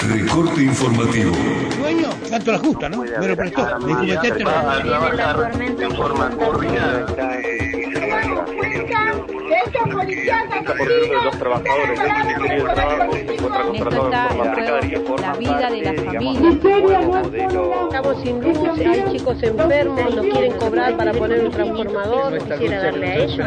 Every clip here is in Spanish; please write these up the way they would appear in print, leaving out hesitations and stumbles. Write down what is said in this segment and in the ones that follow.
Recorte informativo. Dueño, tanto la justa, ¿no? Me lo prestó. Viene la tormenta Los trabajadores del Ministerio del Trabajo se encuentran contratados de forma precaria. La vida de las familias. Estamos sin luz, hay chicos enfermos, no quieren cobrar para poner un transformador, quisiera darle a ellos.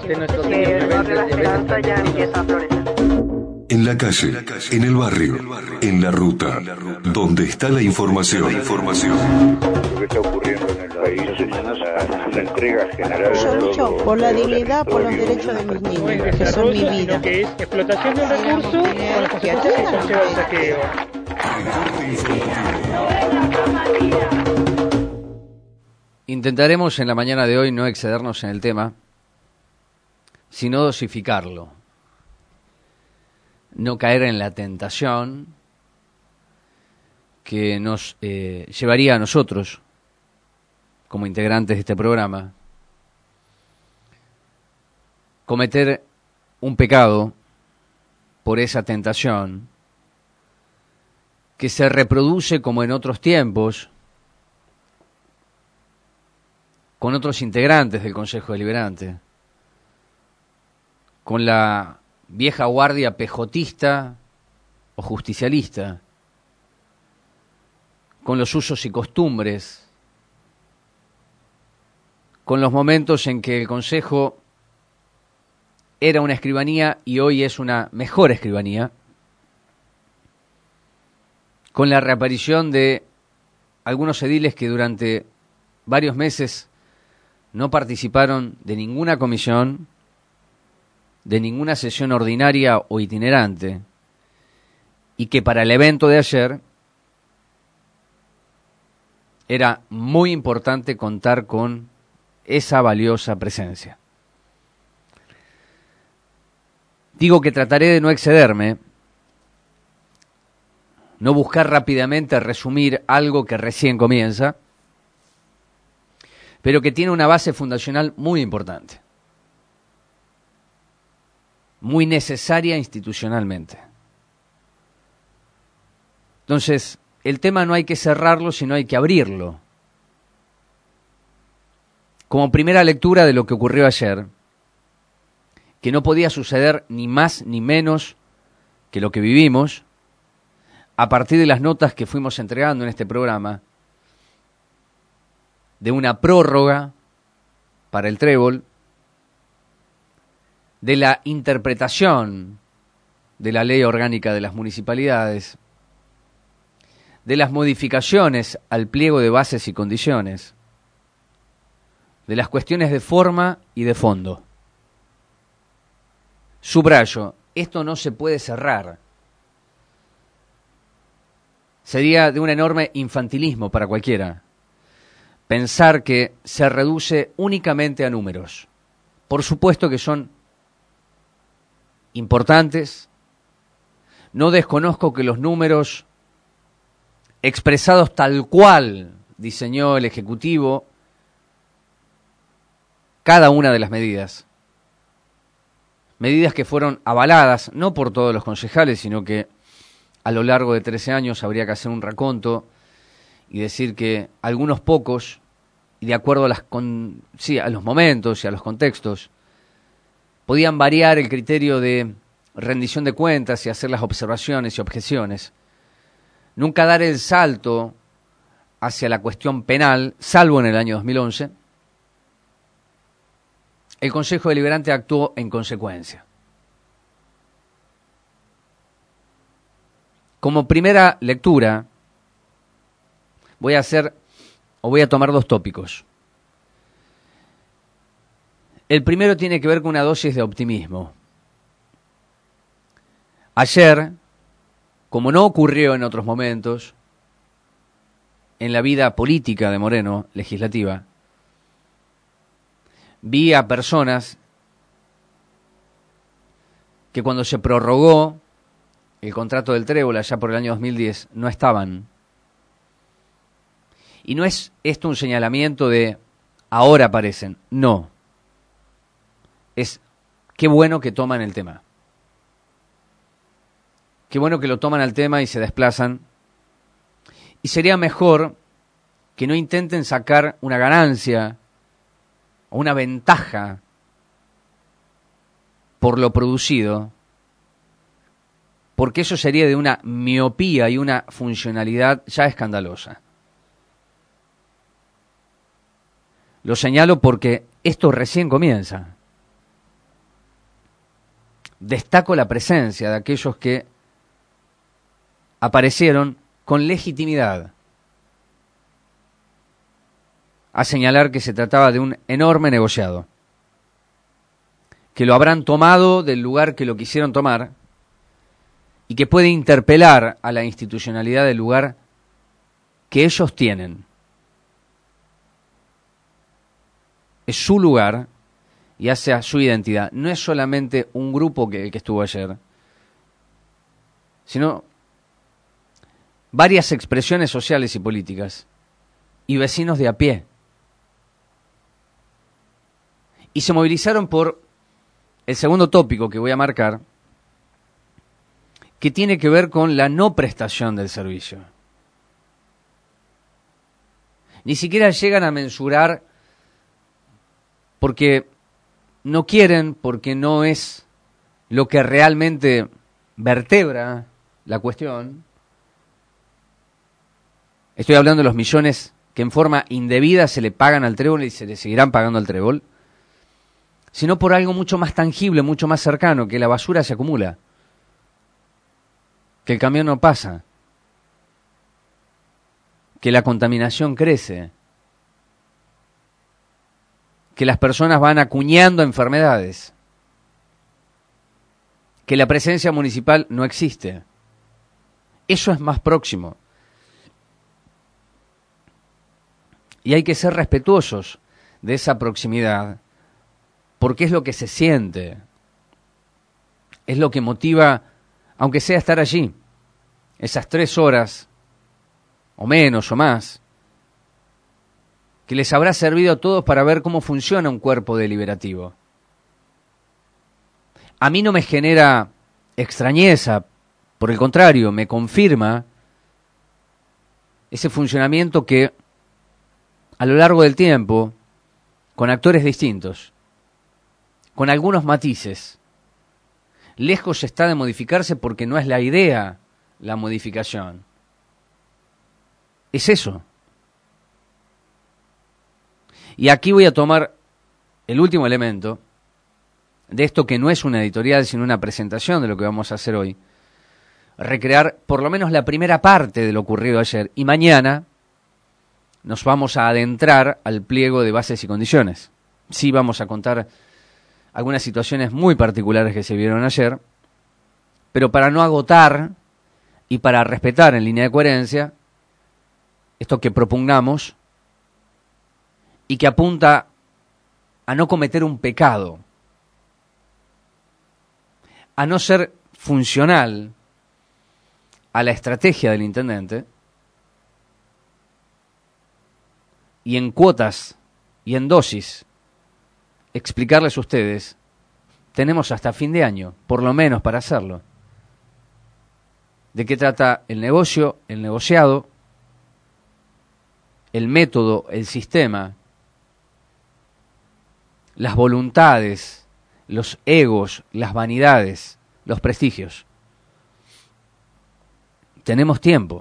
En la calle, en el barrio, en la ruta, donde está la información. Lo que está ocurriendo en el país es una entrega general. Yo lucho por la dignidad, por los derechos de mis niños, que son mi vida. Que es explotación de un recurso con las consecuencias que conlleva el saqueo. Intentaremos en la mañana de hoy no excedernos en el tema, sino dosificarlo. No caer en la tentación que nos llevaría a nosotros, como integrantes de este programa, cometer un pecado por esa tentación que se reproduce como en otros tiempos, con otros integrantes del Consejo Deliberante, con la vieja guardia pejotista o justicialista, con los usos y costumbres, con los momentos en que el Consejo era una escribanía y hoy es una mejor escribanía, con la reaparición de algunos ediles que durante varios meses no participaron de ninguna comisión, de ninguna sesión ordinaria o itinerante, y que para el evento de ayer era muy importante contar con esa valiosa presencia. Digo que trataré de no excederme, no buscar rápidamente resumir algo que recién comienza, pero que tiene una base fundacional muy importante, muy necesaria institucionalmente. Entonces, el tema no hay que cerrarlo, sino hay que abrirlo. Como primera lectura de lo que ocurrió ayer, que no podía suceder ni más ni menos que lo que vivimos, a partir de las notas que fuimos entregando en este programa, de una prórroga para el trébol, de la interpretación de la ley orgánica de las municipalidades, de las modificaciones al pliego de bases y condiciones, de las cuestiones de forma y de fondo. Subrayo, esto no se puede cerrar. Sería de un enorme infantilismo para cualquiera pensar que se reduce únicamente a números. Por supuesto que son importantes. No desconozco que los números expresados tal cual diseñó el Ejecutivo cada una de las medidas que fueron avaladas no por todos los concejales, sino que a lo largo de 13 años habría que hacer un raconto y decir que algunos pocos, y de acuerdo a los momentos y a los contextos, podían variar el criterio de rendición de cuentas y hacer las observaciones y objeciones. Nunca dar el salto hacia la cuestión penal, salvo en el año 2011. El Consejo Deliberante actuó en consecuencia. Como primera lectura, voy a tomar dos tópicos. El primero tiene que ver con una dosis de optimismo. Ayer, como no ocurrió en otros momentos, en la vida política de Moreno, legislativa, vi a personas que cuando se prorrogó el contrato del trébol allá por el año 2010 no estaban. Y no es esto un señalamiento de ahora aparecen, no. Es qué bueno que toman el tema. qué bueno que lo toman al tema y se desplazan. Y sería mejor que no intenten sacar una ganancia o una ventaja por lo producido, porque eso sería de una miopía y una funcionalidad ya escandalosa. Lo señalo porque esto recién comienza. Destaco la presencia de aquellos que aparecieron con legitimidad a señalar que se trataba de un enorme negociado, que lo habrán tomado del lugar que lo quisieron tomar y que puede interpelar a la institucionalidad del lugar que ellos tienen. Es su lugar y hace a su identidad. No es solamente un grupo que estuvo ayer, sino varias expresiones sociales y políticas y vecinos de a pie. Y se movilizaron por el segundo tópico que voy a marcar, que tiene que ver con la no prestación del servicio. Ni siquiera llegan a mensurar porque no quieren, porque no es lo que realmente vertebra la cuestión. Estoy hablando de los millones que en forma indebida se le pagan al trébol y se le seguirán pagando al trébol, sino por algo mucho más tangible, mucho más cercano, que la basura se acumula, que el camión no pasa, que la contaminación crece, que las personas van acuñando enfermedades, que la presencia municipal no existe. Eso es más próximo. Y hay que ser respetuosos de esa proximidad, porque es lo que se siente, es lo que motiva, aunque sea estar allí, esas 3 horas, o menos o más, que les habrá servido a todos para ver cómo funciona un cuerpo deliberativo. A mí no me genera extrañeza, por el contrario, me confirma ese funcionamiento que a lo largo del tiempo, con actores distintos, con algunos matices, lejos está de modificarse porque no es la idea la modificación. Es eso. Y aquí voy a tomar el último elemento de esto que no es una editorial, sino una presentación de lo que vamos a hacer hoy. Recrear por lo menos la primera parte de lo ocurrido ayer. Y mañana nos vamos a adentrar al pliego de bases y condiciones. Sí vamos a contar algunas situaciones muy particulares que se vieron ayer, pero para no agotar y para respetar en línea de coherencia esto que propugnamos y que apunta a no cometer un pecado, a no ser funcional a la estrategia del intendente, y en cuotas y en dosis explicarles a ustedes, tenemos hasta fin de año, por lo menos para hacerlo, de qué trata el negocio, el negociado, el método, el sistema, las voluntades, los egos, las vanidades, los prestigios. Tenemos tiempo.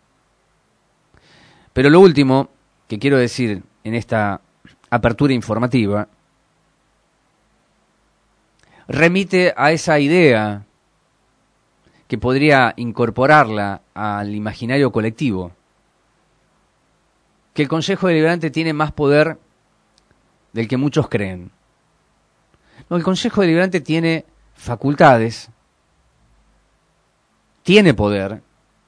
Pero lo último que quiero decir en esta apertura informativa remite a esa idea que podría incorporarla al imaginario colectivo, que el Consejo Deliberante tiene más poder del que muchos creen. No, el Consejo Deliberante tiene facultades, tiene poder,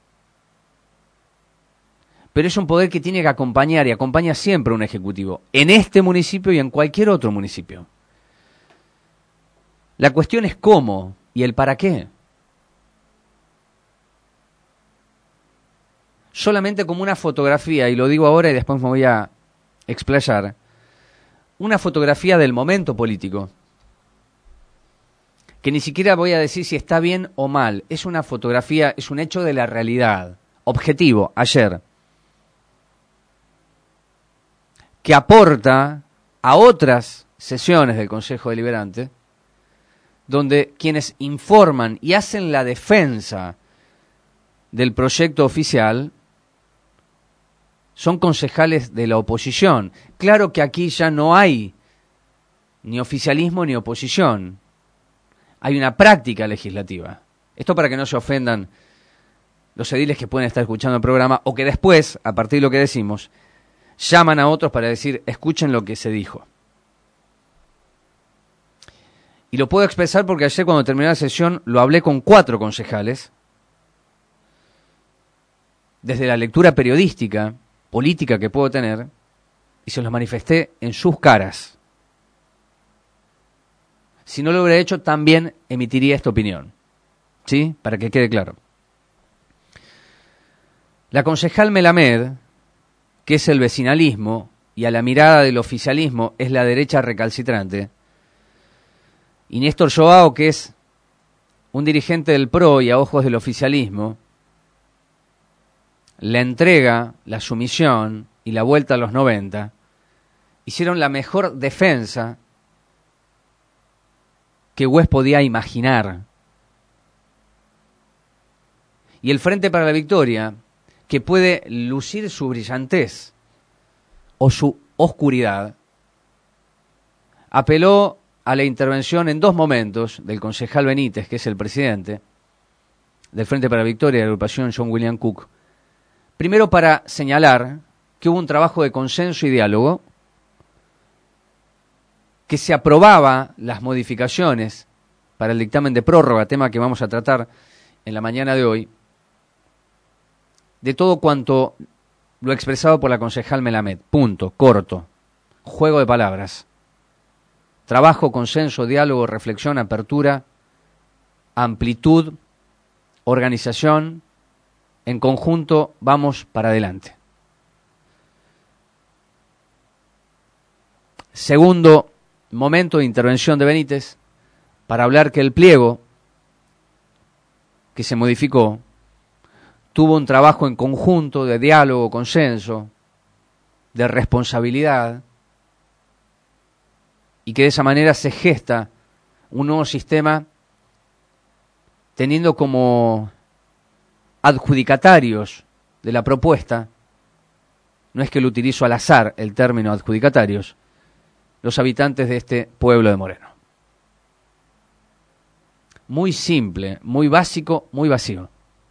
pero es un poder que tiene que acompañar y acompaña siempre a un ejecutivo, en este municipio y en cualquier otro municipio. La cuestión es cómo y el para qué. Solamente como una fotografía, y lo digo ahora y después me voy a explayar, una fotografía del momento político, que ni siquiera voy a decir si está bien o mal, es una fotografía, es un hecho de la realidad, objetivo, ayer, que aporta a otras sesiones del Consejo Deliberante, donde quienes informan y hacen la defensa del proyecto oficial son concejales de la oposición. Claro que aquí ya no hay ni oficialismo ni oposición. Hay una práctica legislativa. Esto para que no se ofendan los ediles que pueden estar escuchando el programa o que después, a partir de lo que decimos, llaman a otros para decir, escuchen lo que se dijo. Y lo puedo expresar porque ayer cuando terminé la sesión lo hablé con 4 concejales, desde la lectura periodística, política que puedo tener, y se los manifesté en sus caras. Si no lo hubiera hecho, también emitiría esta opinión. ¿Sí? Para que quede claro. La concejal Melamed, que es el vecinalismo, y a la mirada del oficialismo es la derecha recalcitrante, y Néstor Joao, que es un dirigente del PRO y a ojos del oficialismo, la entrega, la sumisión y la vuelta a los 90, hicieron la mejor defensa que Güez podía imaginar. Y el Frente para la Victoria, que puede lucir su brillantez o su oscuridad, apeló a la intervención en 2 momentos del concejal Benítez, que es el presidente del Frente para la Victoria de la agrupación John William Cook, primero para señalar que hubo un trabajo de consenso y diálogo, que se aprobaba las modificaciones para el dictamen de prórroga, tema que vamos a tratar en la mañana de hoy, de todo cuanto lo expresado por la concejal Melamed. Punto, corto, juego de palabras. Trabajo, consenso, diálogo, reflexión, apertura, amplitud, organización, en conjunto vamos para adelante. Segundo momento de intervención de Benítez, para hablar que el pliego que se modificó tuvo un trabajo en conjunto de diálogo, consenso, de responsabilidad, y que de esa manera se gesta un nuevo sistema teniendo como adjudicatarios de la propuesta, no es que lo utilizo al azar el término adjudicatarios, los habitantes de este pueblo de Moreno. Muy simple, muy básico, muy vacío.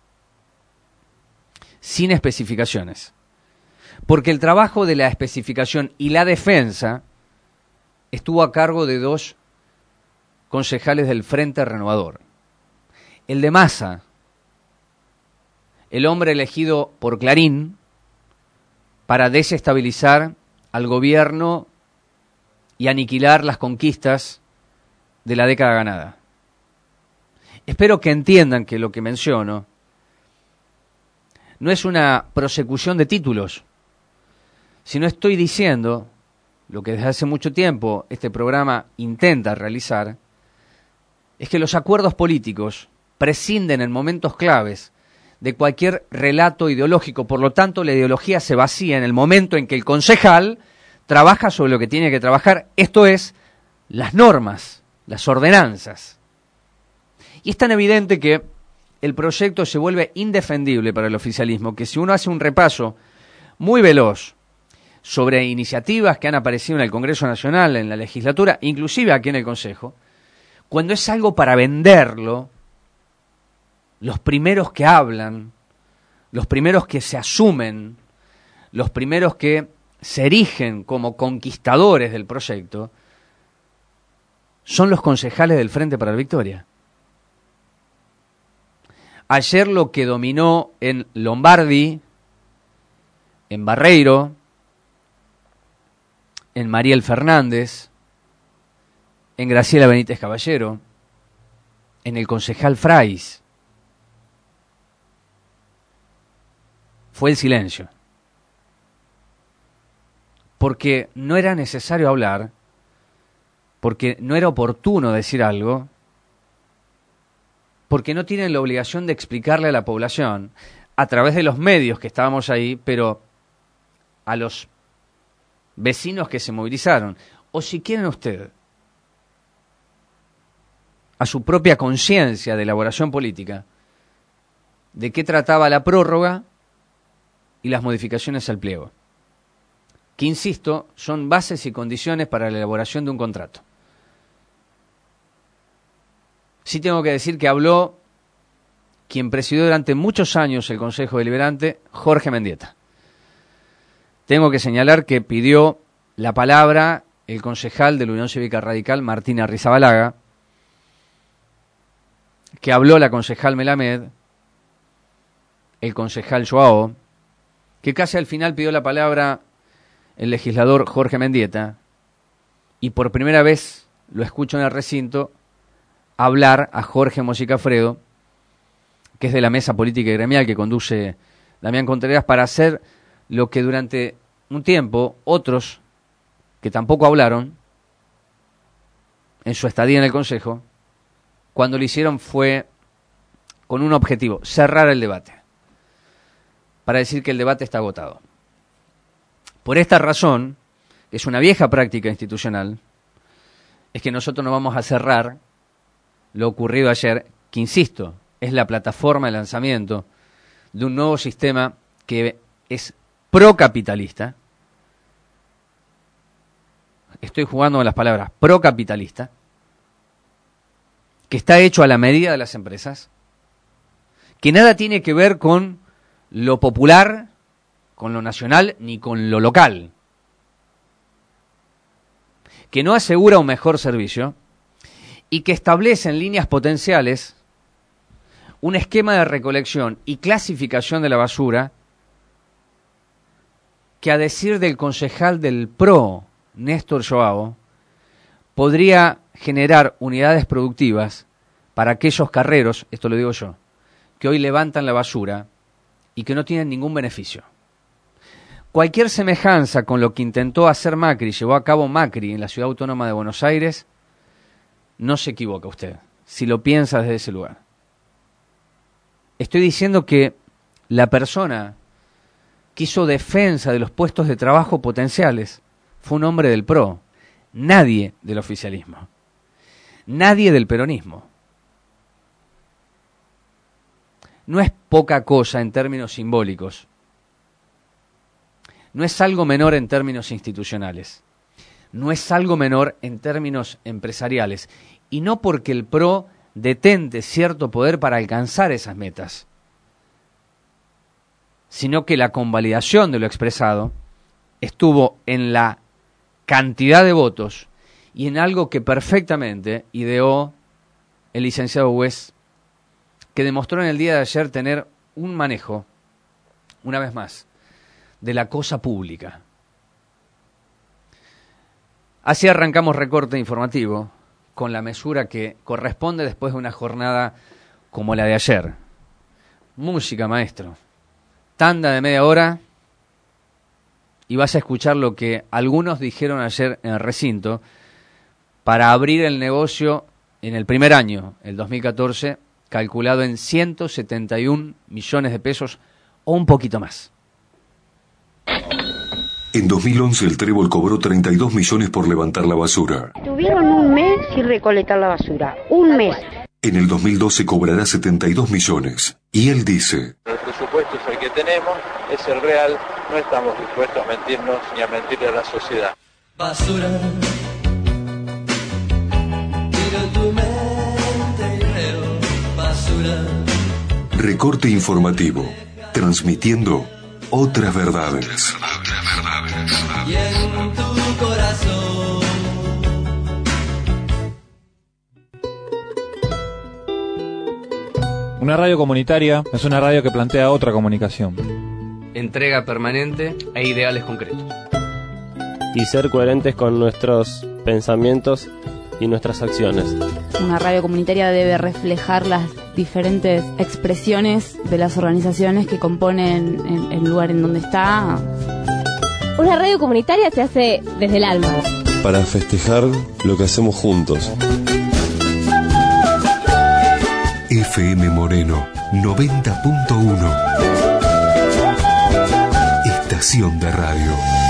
Sin especificaciones. Porque el trabajo de la especificación y la defensa estuvo a cargo de 2 concejales del Frente Renovador. El de Massa, el hombre elegido por Clarín para desestabilizar al gobierno y aniquilar las conquistas de la década ganada. Espero que entiendan que lo que menciono no es una prosecución de títulos, sino estoy diciendo lo que desde hace mucho tiempo este programa intenta realizar, es que los acuerdos políticos prescinden en momentos claves de cualquier relato ideológico. Por lo tanto, la ideología se vacía en el momento en que el concejal trabaja sobre lo que tiene que trabajar, esto es, las normas, las ordenanzas. Y es tan evidente que el proyecto se vuelve indefendible para el oficialismo, que si uno hace un repaso muy veloz sobre iniciativas que han aparecido en el Congreso Nacional, en la legislatura, inclusive aquí en el Consejo, cuando es algo para venderlo, los primeros que hablan, los primeros que se asumen, los primeros que se erigen como conquistadores del proyecto, son los concejales del Frente para la Victoria. Ayer lo que dominó en Lombardi, en Barreiro, en Mariel Fernández, en Graciela Benítez Caballero, en el concejal Frais, fue el silencio. Porque no era necesario hablar, porque no era oportuno decir algo, porque no tienen la obligación de explicarle a la población, a través de los medios que estábamos ahí, pero a los vecinos que se movilizaron, o si quieren usted, a su propia conciencia de elaboración política, de qué trataba la prórroga y las modificaciones al pliego, que, insisto, son bases y condiciones para la elaboración de un contrato. Sí tengo que decir que habló quien presidió durante muchos años el Consejo Deliberante, Jorge Mendieta. Tengo que señalar que pidió la palabra el concejal de la Unión Cívica Radical, Martín Arrizabalaga, que habló la concejal Melamed, el concejal Joao, que casi al final pidió la palabra el legislador Jorge Mendieta, y por primera vez lo escucho en el recinto hablar a Jorge Mosicafredo, que es de la mesa política y gremial que conduce Damián Contreras, para hacer lo que durante un tiempo otros que tampoco hablaron en su estadía en el Consejo, cuando lo hicieron fue con un objetivo: cerrar el debate, para decir que el debate está agotado. Por esta razón, que es una vieja práctica institucional, es que nosotros no vamos a cerrar lo ocurrido ayer, que, insisto, es la plataforma de lanzamiento de un nuevo sistema que es procapitalista. Estoy jugando con las palabras: procapitalista, que está hecho a la medida de las empresas, que nada tiene que ver con lo popular, con lo nacional, ni con lo local, que no asegura un mejor servicio y que establece en líneas potenciales un esquema de recolección y clasificación de la basura que, a decir del concejal del PRO, Néstor Joao, podría generar unidades productivas para aquellos carreros, esto lo digo yo, que hoy levantan la basura y que no tienen ningún beneficio. Cualquier semejanza con lo que intentó hacer Macri, llevó a cabo Macri en la Ciudad Autónoma de Buenos Aires, no se equivoca usted, si lo piensa desde ese lugar. Estoy diciendo que la persona que hizo defensa de los puestos de trabajo potenciales fue un hombre del PRO, nadie del oficialismo, nadie del peronismo. No es poca cosa en términos simbólicos, no es algo menor en términos institucionales, no es algo menor en términos empresariales, y no porque el PRO detente cierto poder para alcanzar esas metas, sino que la convalidación de lo expresado estuvo en la cantidad de votos y en algo que perfectamente ideó el licenciado Hues, que demostró en el día de ayer tener un manejo, una vez más, de la cosa pública. Así arrancamos Recorte Informativo, con la mesura que corresponde después de una jornada como la de ayer. Música, maestro. Tanda de media hora y vas a escuchar lo que algunos dijeron ayer en el recinto para abrir el negocio en el primer año, el 2014, calculado en 171 millones de pesos o un poquito más. En 2011 el Trébol cobró 32 millones por levantar la basura. Tuvieron un mes sin recolectar la basura, un mes. En el 2012 cobrará 72 millones. Y él dice: el presupuesto es el que tenemos, es el real, no estamos dispuestos a mentirnos ni a mentirle a la sociedad. Basura, miro tu mente y veo basura. Recorte Informativo, transmitiendo otras verdades. Y en tu corazón. Una radio comunitaria es una radio que plantea otra comunicación. Entrega permanente e ideales concretos. Y ser coherentes con nuestros pensamientos y nuestras acciones. Una radio comunitaria debe reflejar las diferentes expresiones de las organizaciones que componen el lugar en donde está. Una radio comunitaria se hace desde el alma. Para festejar lo que hacemos juntos. FM Moreno 90.1. Estación de radio.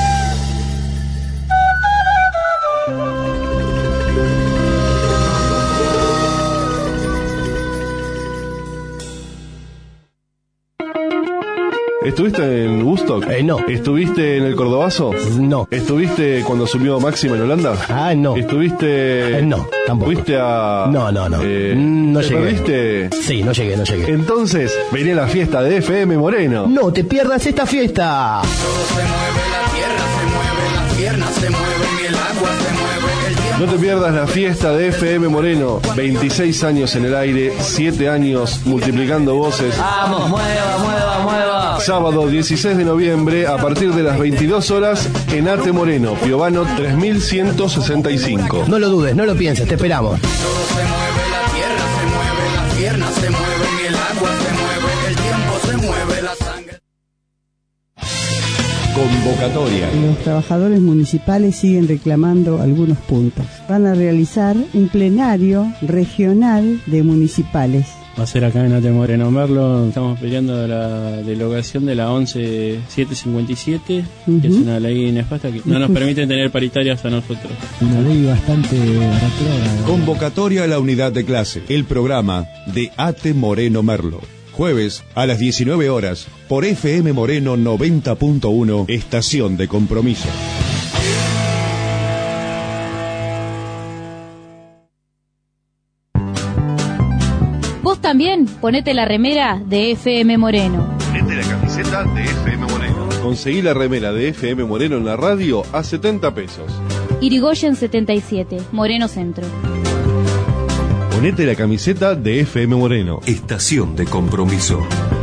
¿Estuviste en Woodstock? No. ¿Estuviste en el Cordobazo? No. ¿Estuviste cuando subió Máxima en Holanda? No. ¿Estuviste...? No, tampoco. ¿Fuiste a...? No. ¿No llegué. ¿Perdiste? Sí, no llegué. Entonces, vení a la fiesta de FM Moreno. No te pierdas esta fiesta. Todo se mueve, la tierra se mueve, las piernas se mueven y el agua se mueve, el tiempo. No te pierdas la fiesta de FM Moreno. 26 años en el aire, 7 años multiplicando voces. Vamos, mueva. Sábado 16 de noviembre a partir de las 22 horas en Ate Moreno, Piovano 3165. No lo dudes, no lo pienses, te esperamos. Todo se mueve, la tierra se mueve, las piernas se mueven y el agua se mueve, el tiempo se mueve, la sangre. Convocatoria. Los trabajadores municipales siguen reclamando algunos puntos. Van a realizar un plenario regional de municipales. Va a ser acá en Ate Moreno Merlo. Estamos peleando la derogación de la 11757, que es una ley nefasta que no nos permite tener paritarias a nosotros. Una ley bastante retrógrada. Convocatoria a la unidad de clase. El programa de Ate Moreno Merlo. Jueves a las 19 horas por FM Moreno 90.1, Estación de Compromiso. Vos también ponete la remera de FM Moreno. Ponete la camiseta de FM Moreno. Conseguí la remera de FM Moreno en la radio a 70 pesos. Irigoyen 77, Moreno Centro. Ponete la camiseta de FM Moreno. Estación de Compromiso.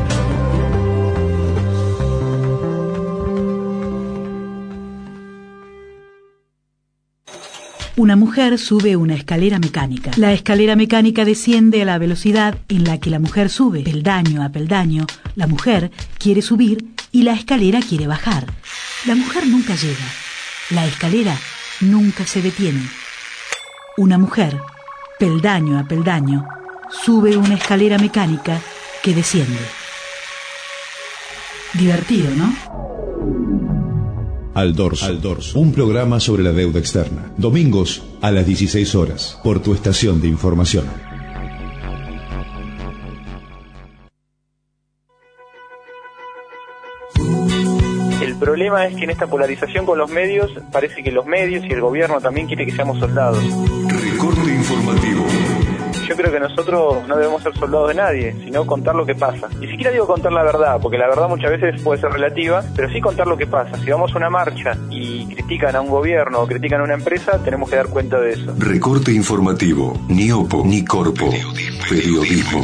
Una mujer sube una escalera mecánica. La escalera mecánica desciende a la velocidad en la que la mujer sube. Peldaño a peldaño, la mujer quiere subir y la escalera quiere bajar. La mujer nunca llega. La escalera nunca se detiene. Una mujer, peldaño a peldaño, sube una escalera mecánica que desciende. Divertido, ¿no? Al Dorso, un programa sobre la deuda externa. Domingos a las 16 horas, por tu estación de información. El problema es que en esta polarización con los medios, parece que los medios y el gobierno también quiere que seamos soldados. Recorte informativo. Yo creo que nosotros no debemos ser soldados de nadie, sino contar lo que pasa. Ni siquiera digo contar la verdad, porque la verdad muchas veces puede ser relativa, pero sí contar lo que pasa. Si vamos a una marcha y critican a un gobierno o critican a una empresa, tenemos que dar cuenta de eso. Recorte informativo. Ni Opo, ni Corpo. Periodismo.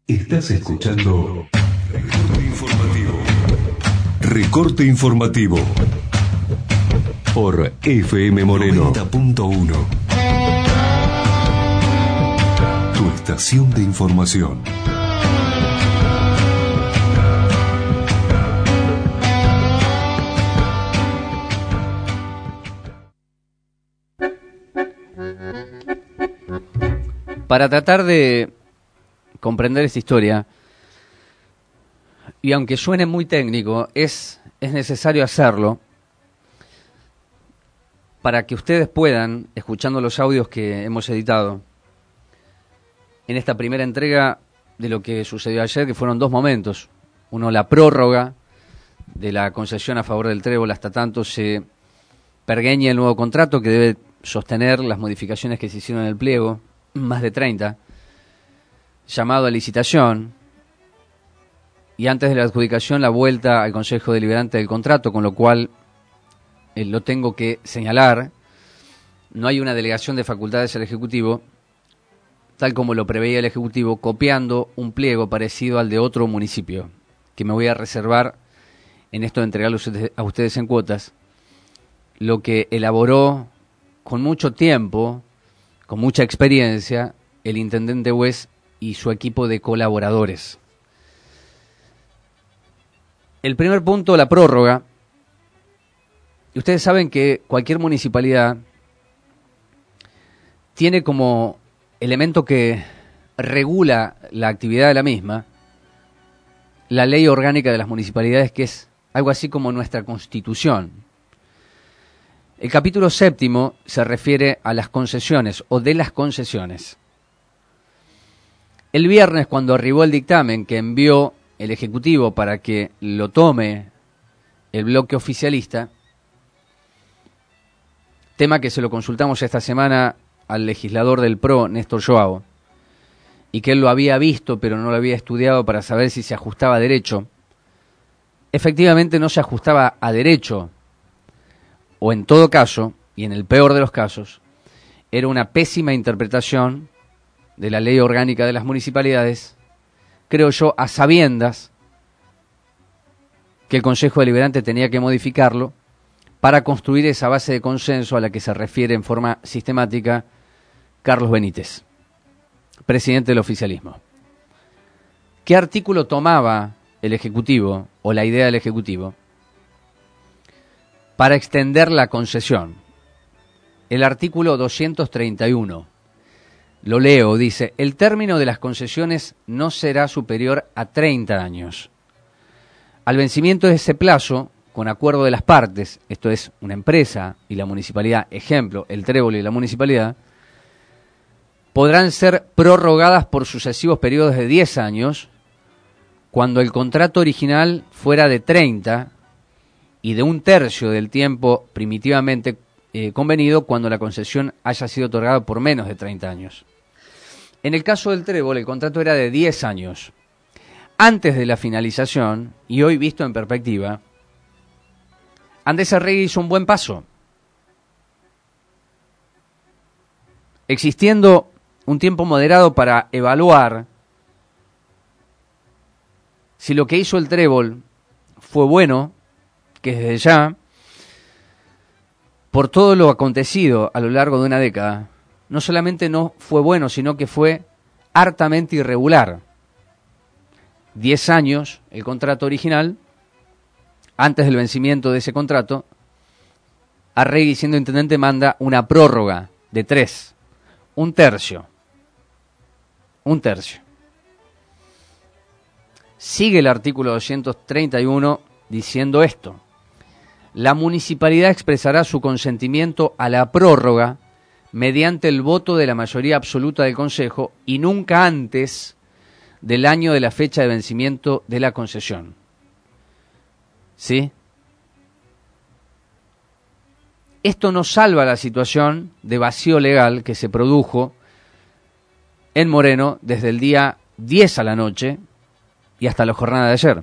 Estás escuchando Recorte Informativo. Recorte Informativo. Por FM Moreno 90.1. Tu estación de información. Para tratar de comprender esta historia, y aunque suene muy técnico, es necesario hacerlo para que ustedes puedan, escuchando los audios que hemos editado en esta primera entrega de lo que sucedió ayer, que fueron dos momentos. Uno, la prórroga de la concesión a favor del Trébol hasta tanto se pergeñe el nuevo contrato que debe sostener las modificaciones que se hicieron en el pliego, más de 30, llamado a licitación, y antes de la adjudicación la vuelta al Consejo Deliberante del contrato, con lo cual lo tengo que señalar, no hay una delegación de facultades al Ejecutivo, tal como lo preveía el Ejecutivo, copiando un pliego parecido al de otro municipio, que me voy a reservar en esto de entregarlo a ustedes en cuotas, lo que elaboró con mucho tiempo, con mucha experiencia, el intendente Wes y su equipo de colaboradores. El primer punto, la prórroga. Y ustedes saben que cualquier municipalidad tiene como elemento que regula la actividad de la misma la ley orgánica de las municipalidades, que es algo así como nuestra Constitución. El capítulo 7 se refiere a las concesiones o de las concesiones. El viernes, cuando arribó el dictamen que envió el Ejecutivo para que lo tome el bloque oficialista, tema que se lo consultamos esta semana al legislador del PRO, Néstor Joao, y que él lo había visto pero no lo había estudiado para saber si se ajustaba a derecho. Efectivamente no se ajustaba a derecho, o en todo caso, y en el peor de los casos, era una pésima interpretación de la ley orgánica de las municipalidades, creo yo, a sabiendas que el Consejo Deliberante tenía que modificarlo para construir esa base de consenso a la que se refiere en forma sistemática Carlos Benítez, presidente del oficialismo. ¿Qué artículo tomaba el Ejecutivo, o la idea del Ejecutivo, para extender la concesión? El artículo 231. Lo leo, dice: el término de las concesiones no será superior a 30 años. Al vencimiento de ese plazo, con acuerdo de las partes, esto es, una empresa y la municipalidad, ejemplo, el Trébol y la municipalidad, podrán ser prorrogadas por sucesivos periodos de 10 años, cuando el contrato original fuera de 30 y de 1/3 del tiempo primitivamente convenido cuando la concesión haya sido otorgada por menos de 30 años. En el caso del Trébol, el contrato era de 10 años. Antes de la finalización, y hoy visto en perspectiva, Andrés Arregui hizo un buen paso. Existiendo un tiempo moderado para evaluar si lo que hizo el Trébol fue bueno, que desde ya, por todo lo acontecido a lo largo de una década, no solamente no fue bueno, sino que fue hartamente irregular. 10 años el contrato original. Antes del vencimiento de ese contrato, Arregui, siendo intendente, manda una prórroga de 3, 1/3. 1/3. Sigue el artículo 231 diciendo esto: la municipalidad expresará su consentimiento a la prórroga mediante el voto de la mayoría absoluta del Consejo y nunca antes del año de la fecha de vencimiento de la concesión. ¿Sí? Esto no salva la situación de vacío legal que se produjo en Moreno desde el día 10 a la noche y hasta la jornada de ayer.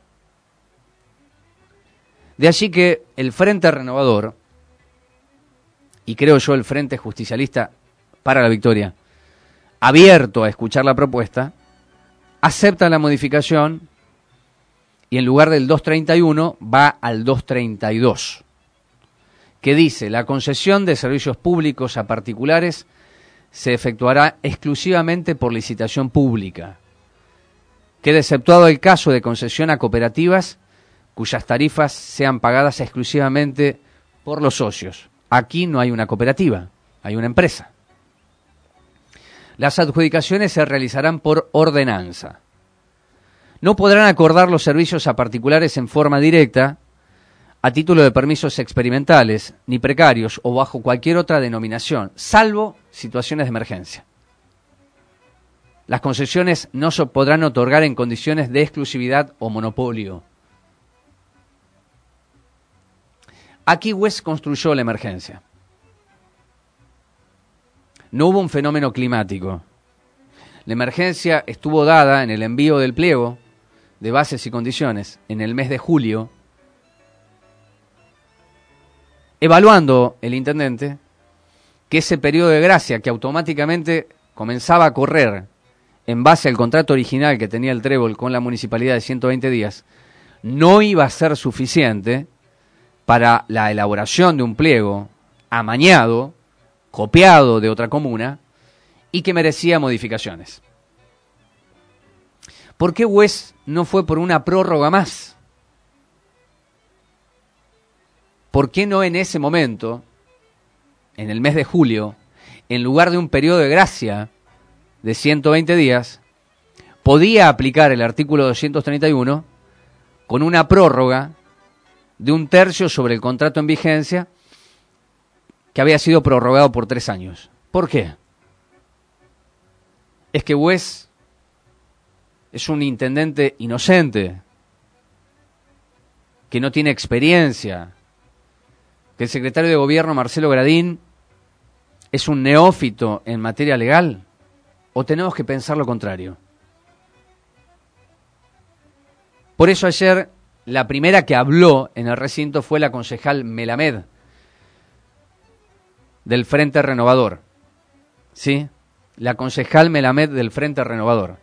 De allí que el Frente Renovador, y creo yo el Frente Justicialista para la Victoria, abierto a escuchar la propuesta, aceptan la modificación y en lugar del 231 va al 232, que dice: la concesión de servicios públicos a particulares se efectuará exclusivamente por licitación pública. Queda exceptuado el caso de concesión a cooperativas cuyas tarifas sean pagadas exclusivamente por los socios. Aquí no hay una cooperativa, hay una empresa. Las adjudicaciones se realizarán por ordenanza. No podrán acordar los servicios a particulares en forma directa, a título de permisos experimentales, ni precarios o bajo cualquier otra denominación, salvo situaciones de emergencia. Las concesiones no se podrán otorgar en condiciones de exclusividad o monopolio. Aquí WES construyó la emergencia. No hubo un fenómeno climático. La emergencia estuvo dada en el envío del pliego de bases y condiciones en el mes de julio, evaluando el intendente que ese periodo de gracia que automáticamente comenzaba a correr en base al contrato original que tenía el Trébol con la municipalidad de 120 días, no iba a ser suficiente para la elaboración de un pliego amañado, copiado de otra comuna, y que merecía modificaciones. ¿Por qué WES no fue por una prórroga más? ¿Por qué no en ese momento, en el mes de julio, en lugar de un periodo de gracia de 120 días, podía aplicar el artículo 231 con una prórroga de 1/3 sobre el contrato en vigencia que había sido prorrogado por 3 años? ¿Por qué? Es que WES es un intendente inocente, que no tiene experiencia, que el secretario de Gobierno, Marcelo Gradín, es un neófito en materia legal, o tenemos que pensar lo contrario. Por eso ayer la primera que habló en el recinto fue la concejal Melamed, del Frente Renovador. ¿Sí? La concejal Melamed del Frente Renovador,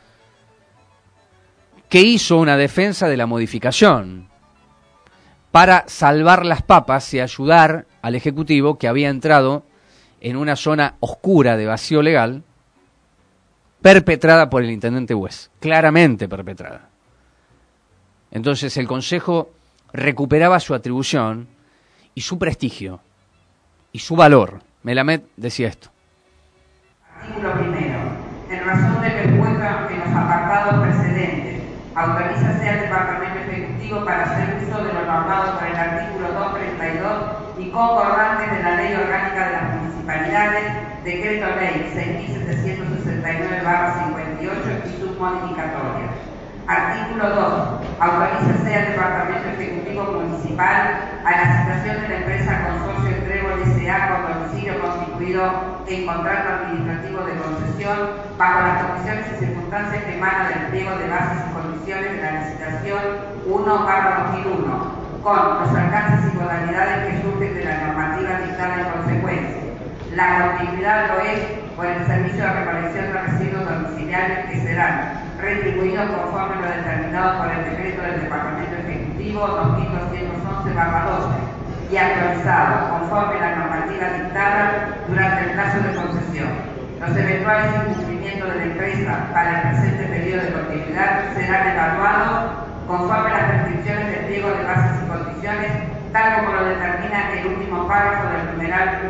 que hizo una defensa de la modificación para salvar las papas y ayudar al Ejecutivo, que había entrado en una zona oscura de vacío legal perpetrada por el intendente WES, claramente perpetrada. Entonces el Consejo recuperaba su atribución y su prestigio y su valor. Melamed decía esto. Artículo primero. En razón de que encuentra en los apartados precedentes, autorízase al Departamento Ejecutivo para hacer uso de lo normado por el artículo 232 y concordantes de la Ley Orgánica de las Municipalidades, Decreto Ley 6.769/58 y sus modificatorias. Artículo 2. Autorízase al Departamento Ejecutivo Municipal a la citación de la empresa Consorcio Trébol S.A. con domicilio constituido en contrato administrativo de concesión bajo las condiciones y circunstancias que emanan del pliego de bases y condiciones de la licitación 1/2001, con los alcances y modalidades que surgen de la normativa dictada en consecuencia. La continuidad lo es por el servicio de recolección de residuos domiciliarios que serán retribuidos conforme a lo determinado por el decreto del Departamento Ejecutivo 2211/12 y actualizado conforme a la normativa dictada durante el plazo de concesión. Los eventuales incumplimientos de la empresa para el presente periodo de continuidad serán evaluados conforme a las restricciones del pliego de bases y condiciones, tal como lo determina el último párrafo del numeral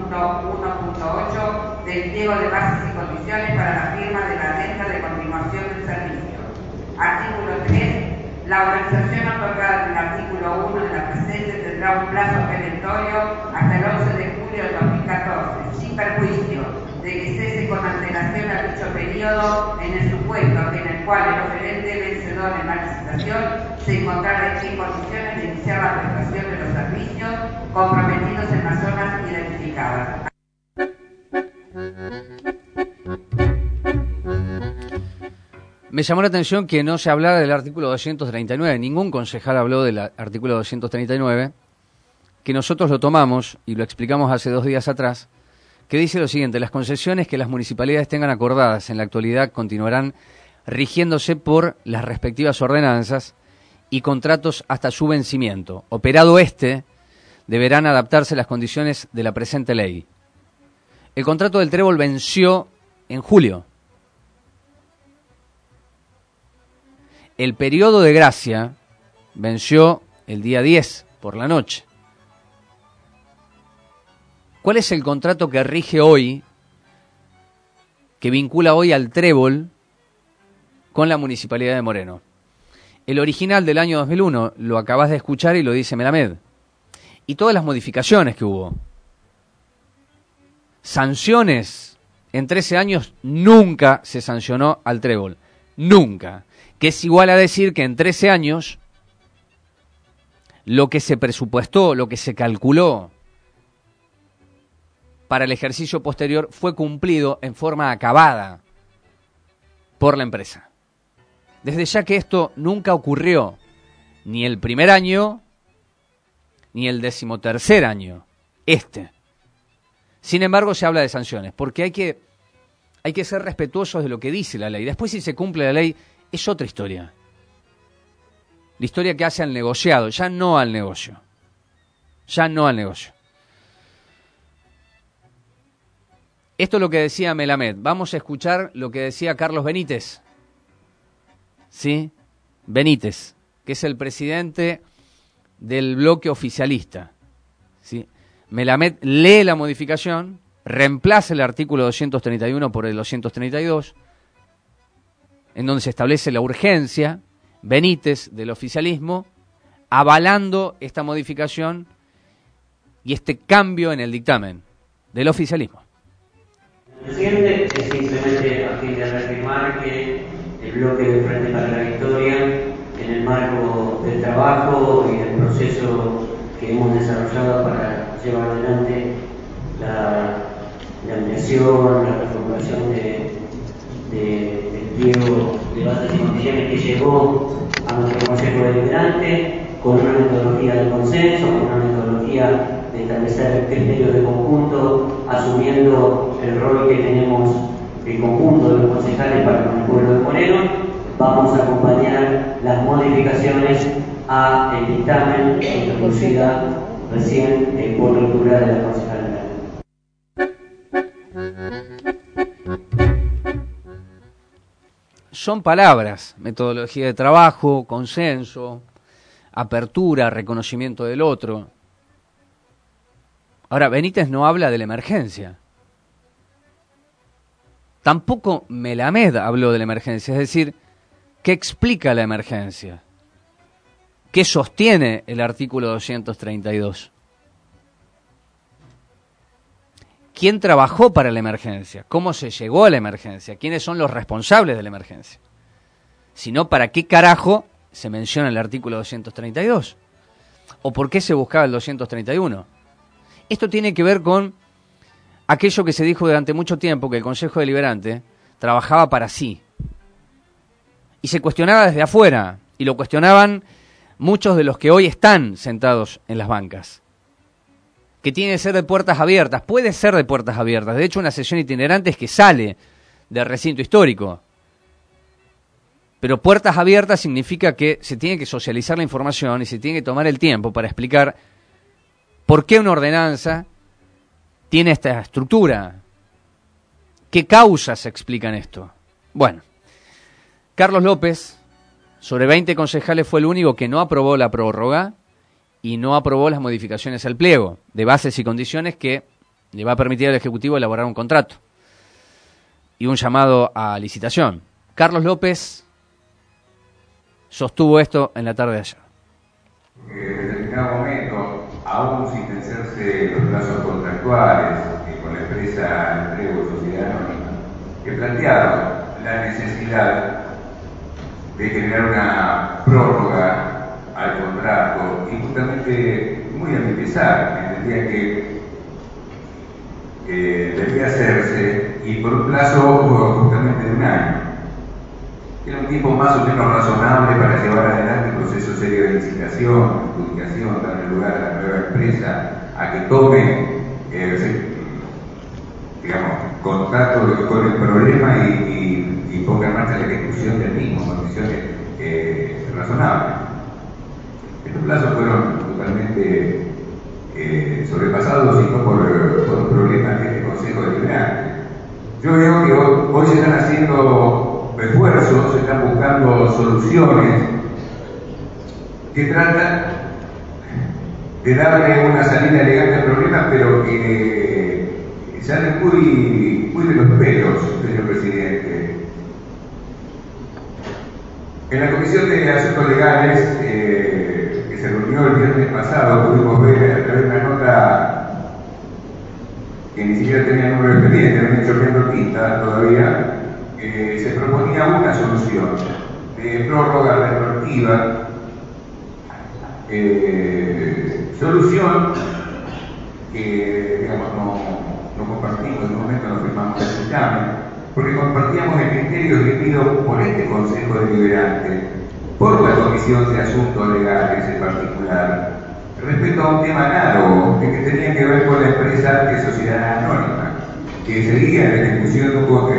1.1.8 del pliego de bases y condiciones para la firma de la renta de continuación del servicio. Artículo 3. La autorización otorgada en el artículo 1 de la presente tendrá un plazo perentorio hasta el 11 de julio de 2014, sin perjuicio de que cese con antelación a dicho periodo en el supuesto en el cual el oferente vencedor en la licitación se encontrara en condiciones de iniciar la prestación de los servicios comprometidos en las zonas identificadas. Me llamó la atención que no se hablara del artículo 239, ningún concejal habló del artículo 239, que nosotros lo tomamos y lo explicamos hace 2 días atrás, que dice lo siguiente: las concesiones que las municipalidades tengan acordadas en la actualidad continuarán rigiéndose por las respectivas ordenanzas y contratos hasta su vencimiento. Operado deberán adaptarse las condiciones de la presente ley. El contrato del Trébol venció en julio. El periodo de gracia venció el día 10 por la noche. ¿Cuál es el contrato que rige hoy, que vincula hoy al Trébol con la Municipalidad de Moreno? El original del año 2001, lo acabas de escuchar y lo dice Melamed. Y todas las modificaciones que hubo. Sanciones. En 13 años nunca se sancionó al Trébol. Nunca. Que es igual a decir que en 13 años lo que se presupuestó, lo que se calculó para el ejercicio posterior fue cumplido en forma acabada por la empresa. Desde ya que esto nunca ocurrió, ni el primer año, ni el 13º año, Sin embargo, se habla de sanciones, porque hay que ser respetuosos de lo que dice la ley. Después, si se cumple la ley, es otra historia. La historia que hace al negociado, ya no al negocio. Ya no al negocio. Esto es lo que decía Melamed. Vamos a escuchar lo que decía Carlos Benítez. ¿Sí? Benítez, que es el presidente del bloque oficialista. ¿Sí? Melamed lee la modificación, reemplaza el artículo 231 por el 232, en donde se establece la urgencia. Benítez, del oficialismo, avalando esta modificación y este cambio en el dictamen del oficialismo. Presidente, es simplemente a fin de reafirmar que el bloque del Frente para la Victoria, en el marco del trabajo y del proceso que hemos desarrollado para llevar adelante la ampliación, la reformulación del pliego de bases y condiciones que llegó a nuestro Consejo Deliberante, con una metodología de consenso, con una metodología de establecer criterios de conjunto, asumiendo el rol que tenemos el conjunto de los concejales para con el pueblo de Moreno. Vamos a acompañar las modificaciones al dictamen introducida recién por lectura de la concejala. Son palabras: metodología de trabajo, consenso, apertura, reconocimiento del otro. Ahora, Benítez no habla de la emergencia. Tampoco Melamed habló de la emergencia, es decir, ¿qué explica la emergencia? ¿Qué sostiene el artículo 232? ¿Quién trabajó para la emergencia? ¿Cómo se llegó a la emergencia? ¿Quiénes son los responsables de la emergencia? Si no, ¿para qué carajo se menciona el artículo 232? ¿O por qué se buscaba el 231? Esto tiene que ver con aquello que se dijo durante mucho tiempo, que el Consejo Deliberante trabajaba para sí. Y se cuestionaba desde afuera, y lo cuestionaban muchos de los que hoy están sentados en las bancas. Que tiene que ser de puertas abiertas, puede ser de puertas abiertas. De hecho, una sesión itinerante es que sale del recinto histórico. Pero puertas abiertas significa que se tiene que socializar la información y se tiene que tomar el tiempo para explicar por qué una ordenanza tiene esta estructura. ¿Qué causas explican esto? Bueno, Carlos López, sobre 20 concejales, fue el único que no aprobó la prórroga y no aprobó las modificaciones al pliego de bases y condiciones que le va a permitir al Ejecutivo elaborar un contrato y un llamado a licitación. Carlos López sostuvo esto en la tarde de ayer. En determinado momento, aún sin vencerse los plazos contractuales con la empresa Trébol Sociedad Anónima, que plantearon la necesidad de generar una prórroga al contrato, y justamente muy a mi pesar, entendía que debía hacerse y por un plazo justamente de un año. Era un tiempo más o menos razonable para llevar adelante un proceso serio de licitación, adjudicación, darle lugar a la nueva empresa a que tome, digamos, contacto con el problema y ponga en marcha la ejecución del mismo, en condiciones razonables. Estos plazos fueron totalmente sobrepasados y no por un problema de este Consejo Deliberante. Yo veo que hoy se están haciendo esfuerzos, se están buscando soluciones que tratan de darle una salida elegante al problema, pero que salen muy de los pelos, señor presidente. En la Comisión de Asuntos Legales, que se reunió el viernes pasado, pudimos ver a través de una nota que ni siquiera tenía número de expediente, habían hecho viendo tinta todavía, se proponía una solución de prórroga retroactiva, solución que, digamos, no compartimos, en un momento no firmamos el dictamen, porque compartíamos el criterio definido por este Consejo Deliberante, por la Comisión de Asuntos Legales en particular, respecto a un tema análogo que tenía que ver con la empresa de Sociedad Anónima, que seguía en ejecución,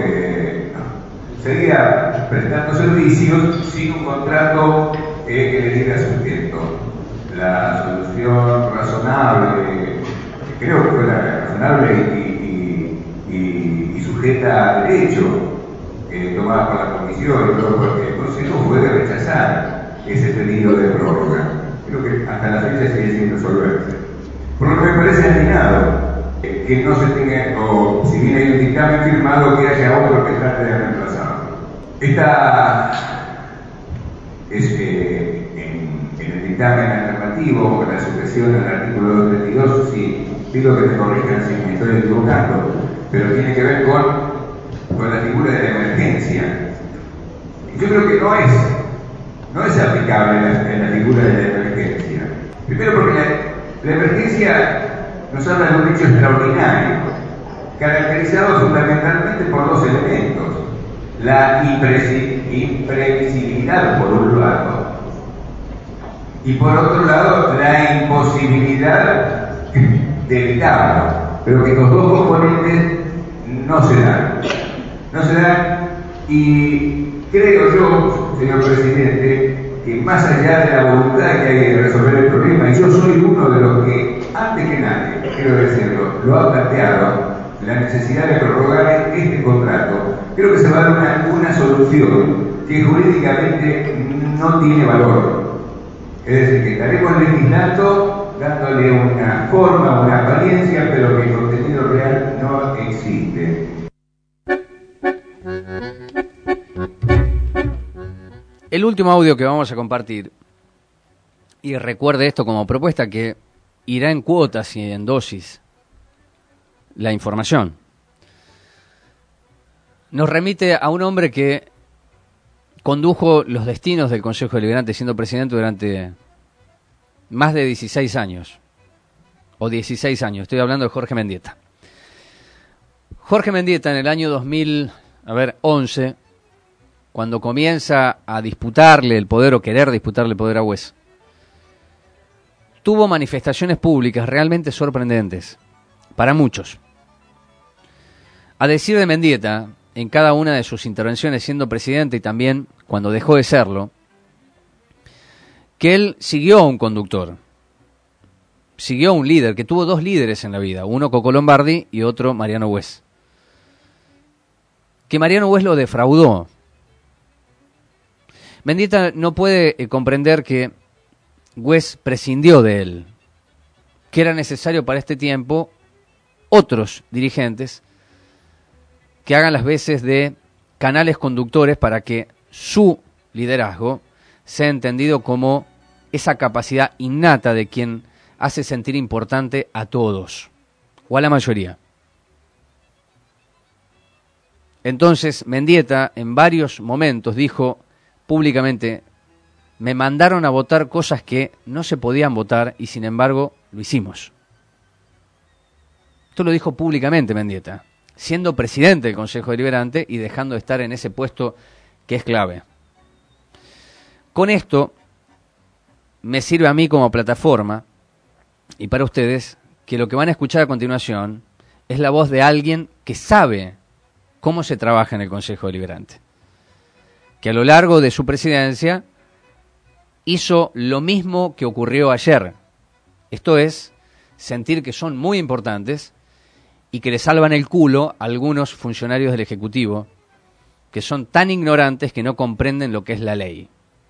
seguía prestando servicios sin un contrato que le diera sustento. La solución razonable, creo que fue la razonable y sujeta a derecho, tomada por la Comisión y todo porque el Consejo fue de rechazar ese pedido de prórroga. Creo que hasta la fecha sigue sin resolverse. Por lo que me parece atinado que no se tenga, o si bien hay un dictamen firmado, que haya otro que trate de reemplazarlo. Esta es en el dictamen alternativo, la supresión del artículo 232, sí, pido que me corrijan si me estoy equivocando, pero tiene que ver con la figura de la emergencia. Yo creo que no es aplicable la figura de la emergencia. Primero porque la emergencia nos habla de un hecho extraordinario, caracterizado fundamentalmente por dos elementos: la imprevisibilidad por un lado, y por otro lado la imposibilidad de evitarlo, pero que los dos componentes no se dan. Y creo yo, señor presidente, que más allá de la voluntad que hay de resolver el problema, y yo soy uno de los que, antes que nadie, quiero decirlo, lo ha planteado, la necesidad de prorrogar este contrato, creo que se va a dar una solución que jurídicamente no tiene valor. Es decir, que estaremos legislando, dándole una forma, una apariencia, pero que el contenido real no existe. El último audio que vamos a compartir, y recuerde esto como propuesta, que irá en cuotas y en dosis la información, nos remite a un hombre que condujo los destinos del Consejo Deliberante siendo presidente durante más de 16 años, o 16 años, estoy hablando de Jorge Mendieta. Jorge Mendieta en el año 2011, cuando comienza a disputarle el poder o querer disputarle el poder a Güez, tuvo manifestaciones públicas realmente sorprendentes para muchos. A decir de Mendieta, en cada una de sus intervenciones siendo presidente y también cuando dejó de serlo, que él siguió a un conductor, siguió a un líder, que tuvo dos líderes en la vida, uno Coco Lombardi y otro Mariano Güez. Que Mariano Güez lo defraudó. Mendieta no puede comprender que Güez prescindió de él, que era necesario para este tiempo otros dirigentes que hagan las veces de canales conductores para que su liderazgo sea entendido como esa capacidad innata de quien hace sentir importante a todos, o a la mayoría. Entonces, Mendieta en varios momentos dijo públicamente: me mandaron a votar cosas que no se podían votar y sin embargo lo hicimos. Esto lo dijo públicamente Mendieta, siendo presidente del Consejo Deliberante y dejando de estar en ese puesto que es clave. Con esto me sirve a mí como plataforma y para ustedes que lo que van a escuchar a continuación es la voz de alguien que sabe cómo se trabaja en el Consejo Deliberante, que a lo largo de su presidencia hizo lo mismo que ocurrió ayer, esto es, sentir que son muy importantes y que le salvan el culo a algunos funcionarios del Ejecutivo que son tan ignorantes que no comprenden lo que es la ley.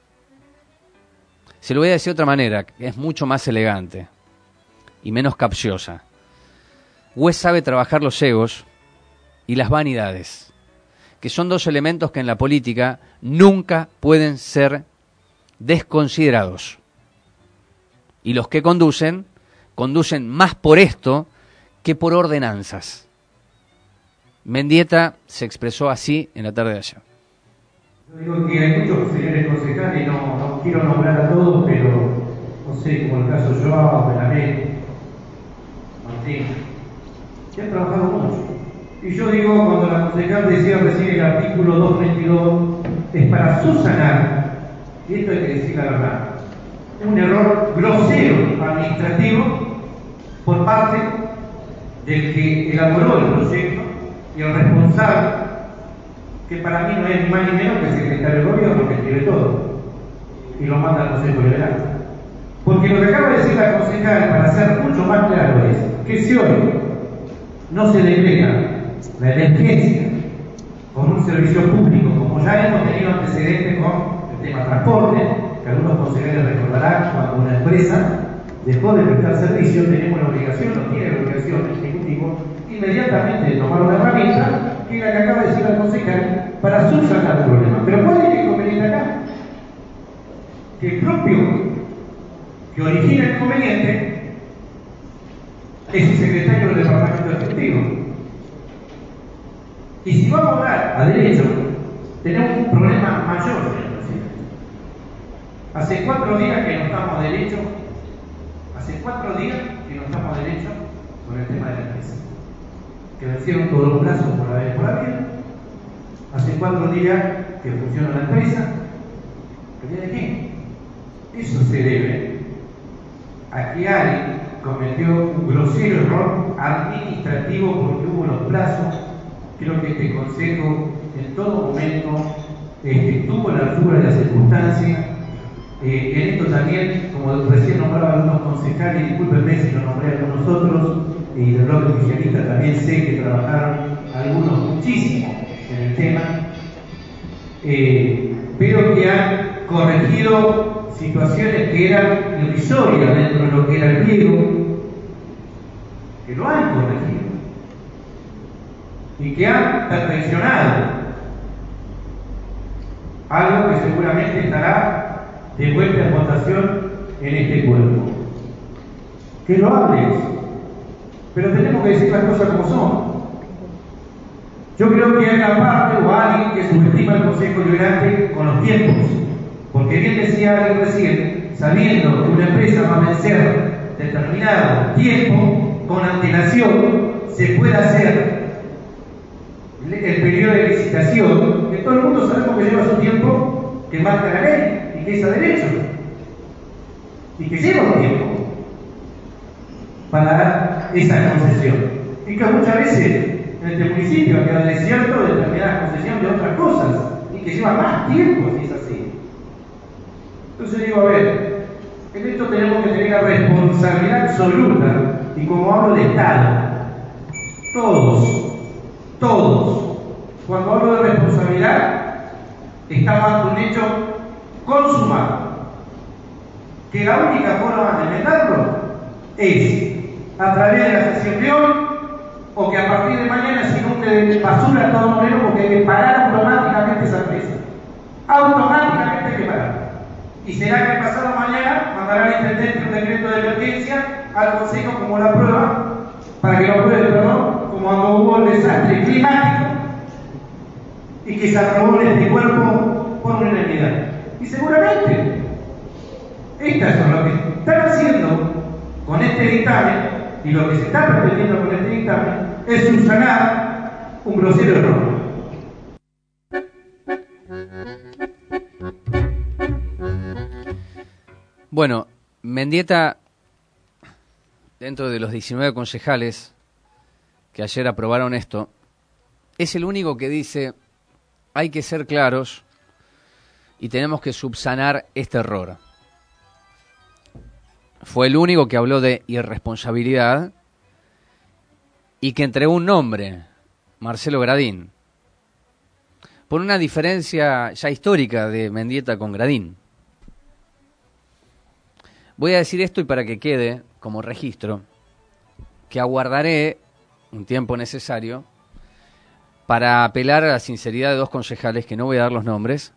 Se lo voy a decir de otra manera, que es mucho más elegante y menos capciosa. Wes sabe trabajar los egos y las vanidades, que son dos elementos que en la política nunca pueden ser desconsiderados. Y los que conducen más por esto que por ordenanzas. Mendieta se expresó así en la tarde de ayer. Yo digo que hay muchos señores concejales, no quiero nombrar a todos, pero no sé, como el caso Joao, Benamé, Martín, que han trabajado mucho. Y yo digo, cuando la concejal decía recién el artículo 232, es para subsanar, y esto hay que decir la verdad, un error grosero administrativo por parte del que elaboró el proyecto y el responsable, que para mí no es ni más ni menos que el secretario de gobierno, que escribe todo y lo manda al Consejo Deliberante. Porque lo que acaba de decir la concejal, para ser mucho más claro, es que si hoy no se delega la emergencia con un servicio público, como ya hemos tenido antecedentes con el tema transporte, que algunos consejeros recordarán cuando una empresa dejó de prestar servicio, tenemos la obligación, no tiene la obligación el Ejecutivo, inmediatamente de tomar una herramienta que es la que acaba de decir la concejal para subsanar el problema. Pero ¿cuál es el inconveniente acá? Que el propio que origina el inconveniente es el secretario del Departamento Ejecutivo. Y si vamos a hablar a derecho, tenemos un problema mayor, señor presidente. Hace 4 días que no estamos a derecho, con el tema de la empresa, que vencieron todos los plazos por la vez por la vida. Hace 4 días que funciona la empresa. ¿Pero de qué? Eso se debe a que alguien cometió un grosero error administrativo porque hubo los plazos. Creo que este Consejo en todo momento tuvo la altura de las circunstancias. En esto también, como recién nombraba algunos concejales, discúlpenme si lo nombré a algunos otros, y del bloque oficialista también sé que trabajaron algunos muchísimo en el tema, pero que han corregido situaciones que eran irrisorias dentro de lo que era el pliego, que lo han corregido y que han perfeccionado algo que seguramente estará de vuelta en votación en este cuerpo. Que lo hables, pero tenemos que decir las cosas como son. Yo creo que hay una parte o alguien que subestima el Consejo Deliberante con los tiempos, porque bien decía alguien recién, sabiendo que una empresa va a vencer determinado tiempo, con antelación se puede hacer el periodo de licitación, que todo el mundo sabemos que lleva su tiempo, que marca la ley y que es a derecho, y que lleva un tiempo para dar esa concesión, y que muchas veces en este municipio queda desierto de determinadas concesiones de otras cosas, y que lleva más tiempo si es así. Entonces digo, a ver, en esto tenemos que tener la responsabilidad absoluta, y como hablo de Estado, todos, cuando hablo de responsabilidad, estamos ante un hecho consumado, que la única forma de enmendarlo es a través de la sesión de hoy, o que a partir de mañana se inunde de basura a todo Moreno, porque hay que parar automáticamente esa empresa. Automáticamente hay que parar. Y será que pasado mañana mandará el intendente un decreto de emergencia al Consejo como la prueba, para que lo apruebe, perdón, como cuando hubo el desastre climático y que se aprobó en este cuerpo por unanimidad. Y seguramente estas son lo que están haciendo con este dictamen, y lo que se está pretendiendo con este dictamen es subsanar un grosero error. Bueno, Mendieta, dentro de los 19 concejales, que ayer aprobaron esto, es el único que dice, hay que ser claros y tenemos que subsanar este error. Fue el único que habló de irresponsabilidad y que entregó un nombre, Marcelo Gradín, por una diferencia ya histórica de Mendieta con Gradín. Voy a decir esto y para que quede como registro, que aguardaré un tiempo necesario para apelar a la sinceridad de dos concejales, que no voy a dar los nombres.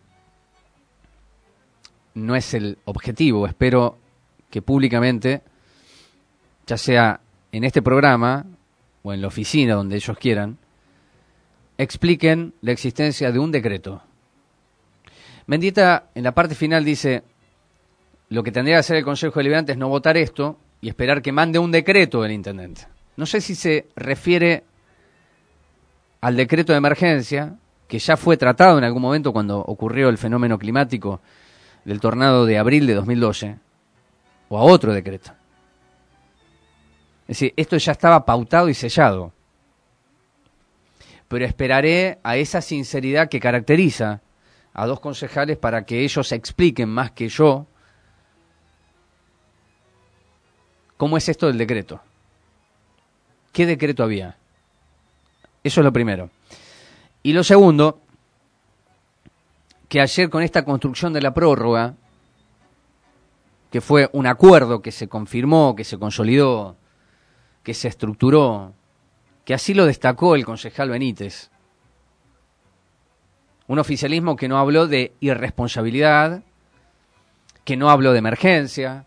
No es el objetivo, espero que públicamente, ya sea en este programa o en la oficina donde ellos quieran, expliquen la existencia de un decreto. Mendieta en la parte final dice, lo que tendría que hacer el Consejo Deliberante es no votar esto y esperar que mande un decreto el intendente. No sé si se refiere al decreto de emergencia, que ya fue tratado en algún momento cuando ocurrió el fenómeno climático del tornado de abril de 2012, o a otro decreto. Es decir, esto ya estaba pautado y sellado. Pero esperaré a esa sinceridad que caracteriza a dos concejales para que ellos expliquen más que yo cómo es esto del decreto. ¿Qué decreto había? Eso es lo primero. Y lo segundo, que ayer con esta construcción de la prórroga, que fue un acuerdo que se confirmó, que se consolidó, que se estructuró, que así lo destacó el concejal Benítez, un oficialismo que no habló de irresponsabilidad, que no habló de emergencia,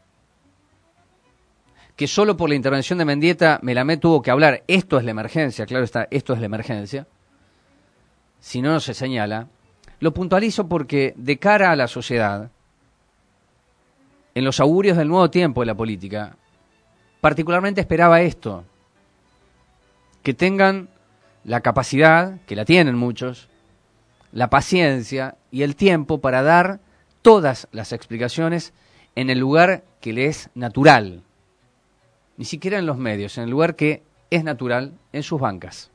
que solo por la intervención de Mendieta Melamed tuvo que hablar, esto es la emergencia, claro está, esto es la emergencia, si no, no se señala. Lo puntualizo porque de cara a la sociedad, en los augurios del nuevo tiempo de la política, particularmente esperaba esto, que tengan la capacidad, que la tienen muchos, la paciencia y el tiempo para dar todas las explicaciones en el lugar que le es natural, ni siquiera en los medios, en el lugar que es natural, en sus bancas.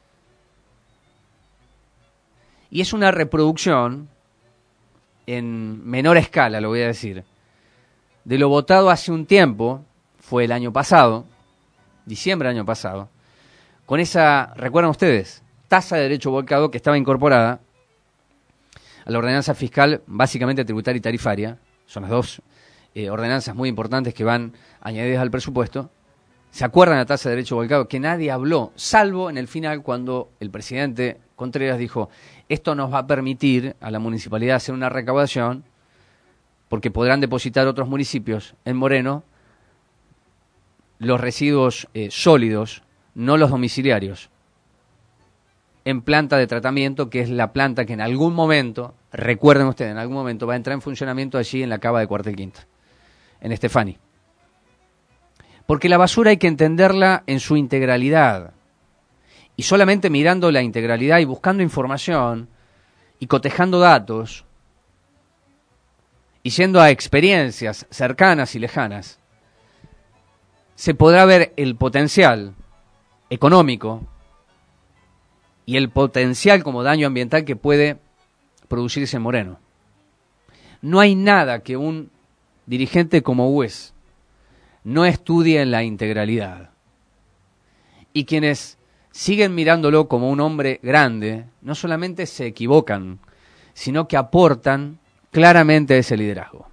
Y es una reproducción, en menor escala, lo voy a decir, de lo votado hace un tiempo, fue el año pasado, diciembre del año pasado, con esa, ¿recuerdan ustedes? Tasa de derecho volcado que estaba incorporada a la ordenanza fiscal, básicamente tributaria y tarifaria. Son las dos ordenanzas muy importantes que van añadidas al presupuesto. ¿Se acuerdan de la tasa de derecho volcado? Que nadie habló, salvo en el final cuando el presidente Contreras dijo, esto nos va a permitir a la municipalidad hacer una recaudación porque podrán depositar otros municipios en Moreno los residuos sólidos, no los domiciliarios, en planta de tratamiento, que es la planta que en algún momento, recuerden ustedes, en algún momento va a entrar en funcionamiento allí en la cava de Cuartel Quinta, en Estefani. Porque la basura hay que entenderla en su integralidad. Y solamente mirando la integralidad y buscando información y cotejando datos y yendo a experiencias cercanas y lejanas, se podrá ver el potencial económico y el potencial como daño ambiental que puede producirse en Moreno. No hay nada que un dirigente como Hues no estudie en la integralidad. Y quienes siguen mirándolo como un hombre grande, no solamente se equivocan, sino que aportan claramente ese liderazgo.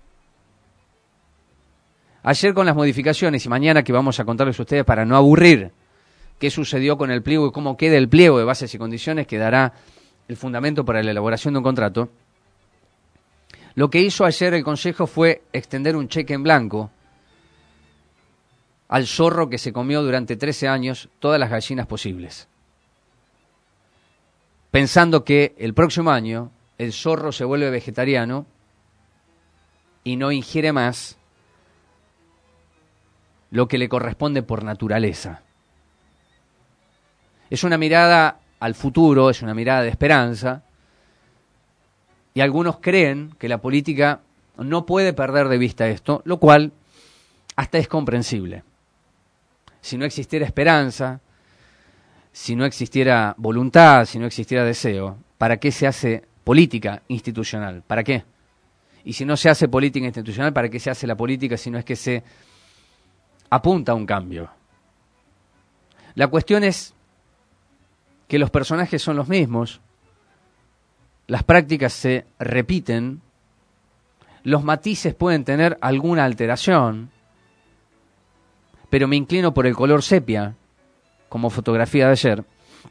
Ayer con las modificaciones y mañana que vamos a contarles a ustedes para no aburrir qué sucedió con el pliego y cómo queda el pliego de bases y condiciones que dará el fundamento para la elaboración de un contrato, lo que hizo ayer el Consejo fue extender un cheque en blanco al zorro que se comió durante 13 años todas las gallinas posibles, pensando que el próximo año el zorro se vuelve vegetariano y no ingiere más lo que le corresponde por naturaleza. Es una mirada al futuro, es una mirada de esperanza, y algunos creen que la política no puede perder de vista esto, lo cual hasta es comprensible. Si no existiera esperanza, si no existiera voluntad, si no existiera deseo, ¿para qué se hace política institucional? ¿Para qué? Y si no se hace política institucional, ¿para qué se hace la política si no es que se apunta a un cambio? La cuestión es que los personajes son los mismos, las prácticas se repiten, los matices pueden tener alguna alteración, pero me inclino por el color sepia, como fotografía de ayer,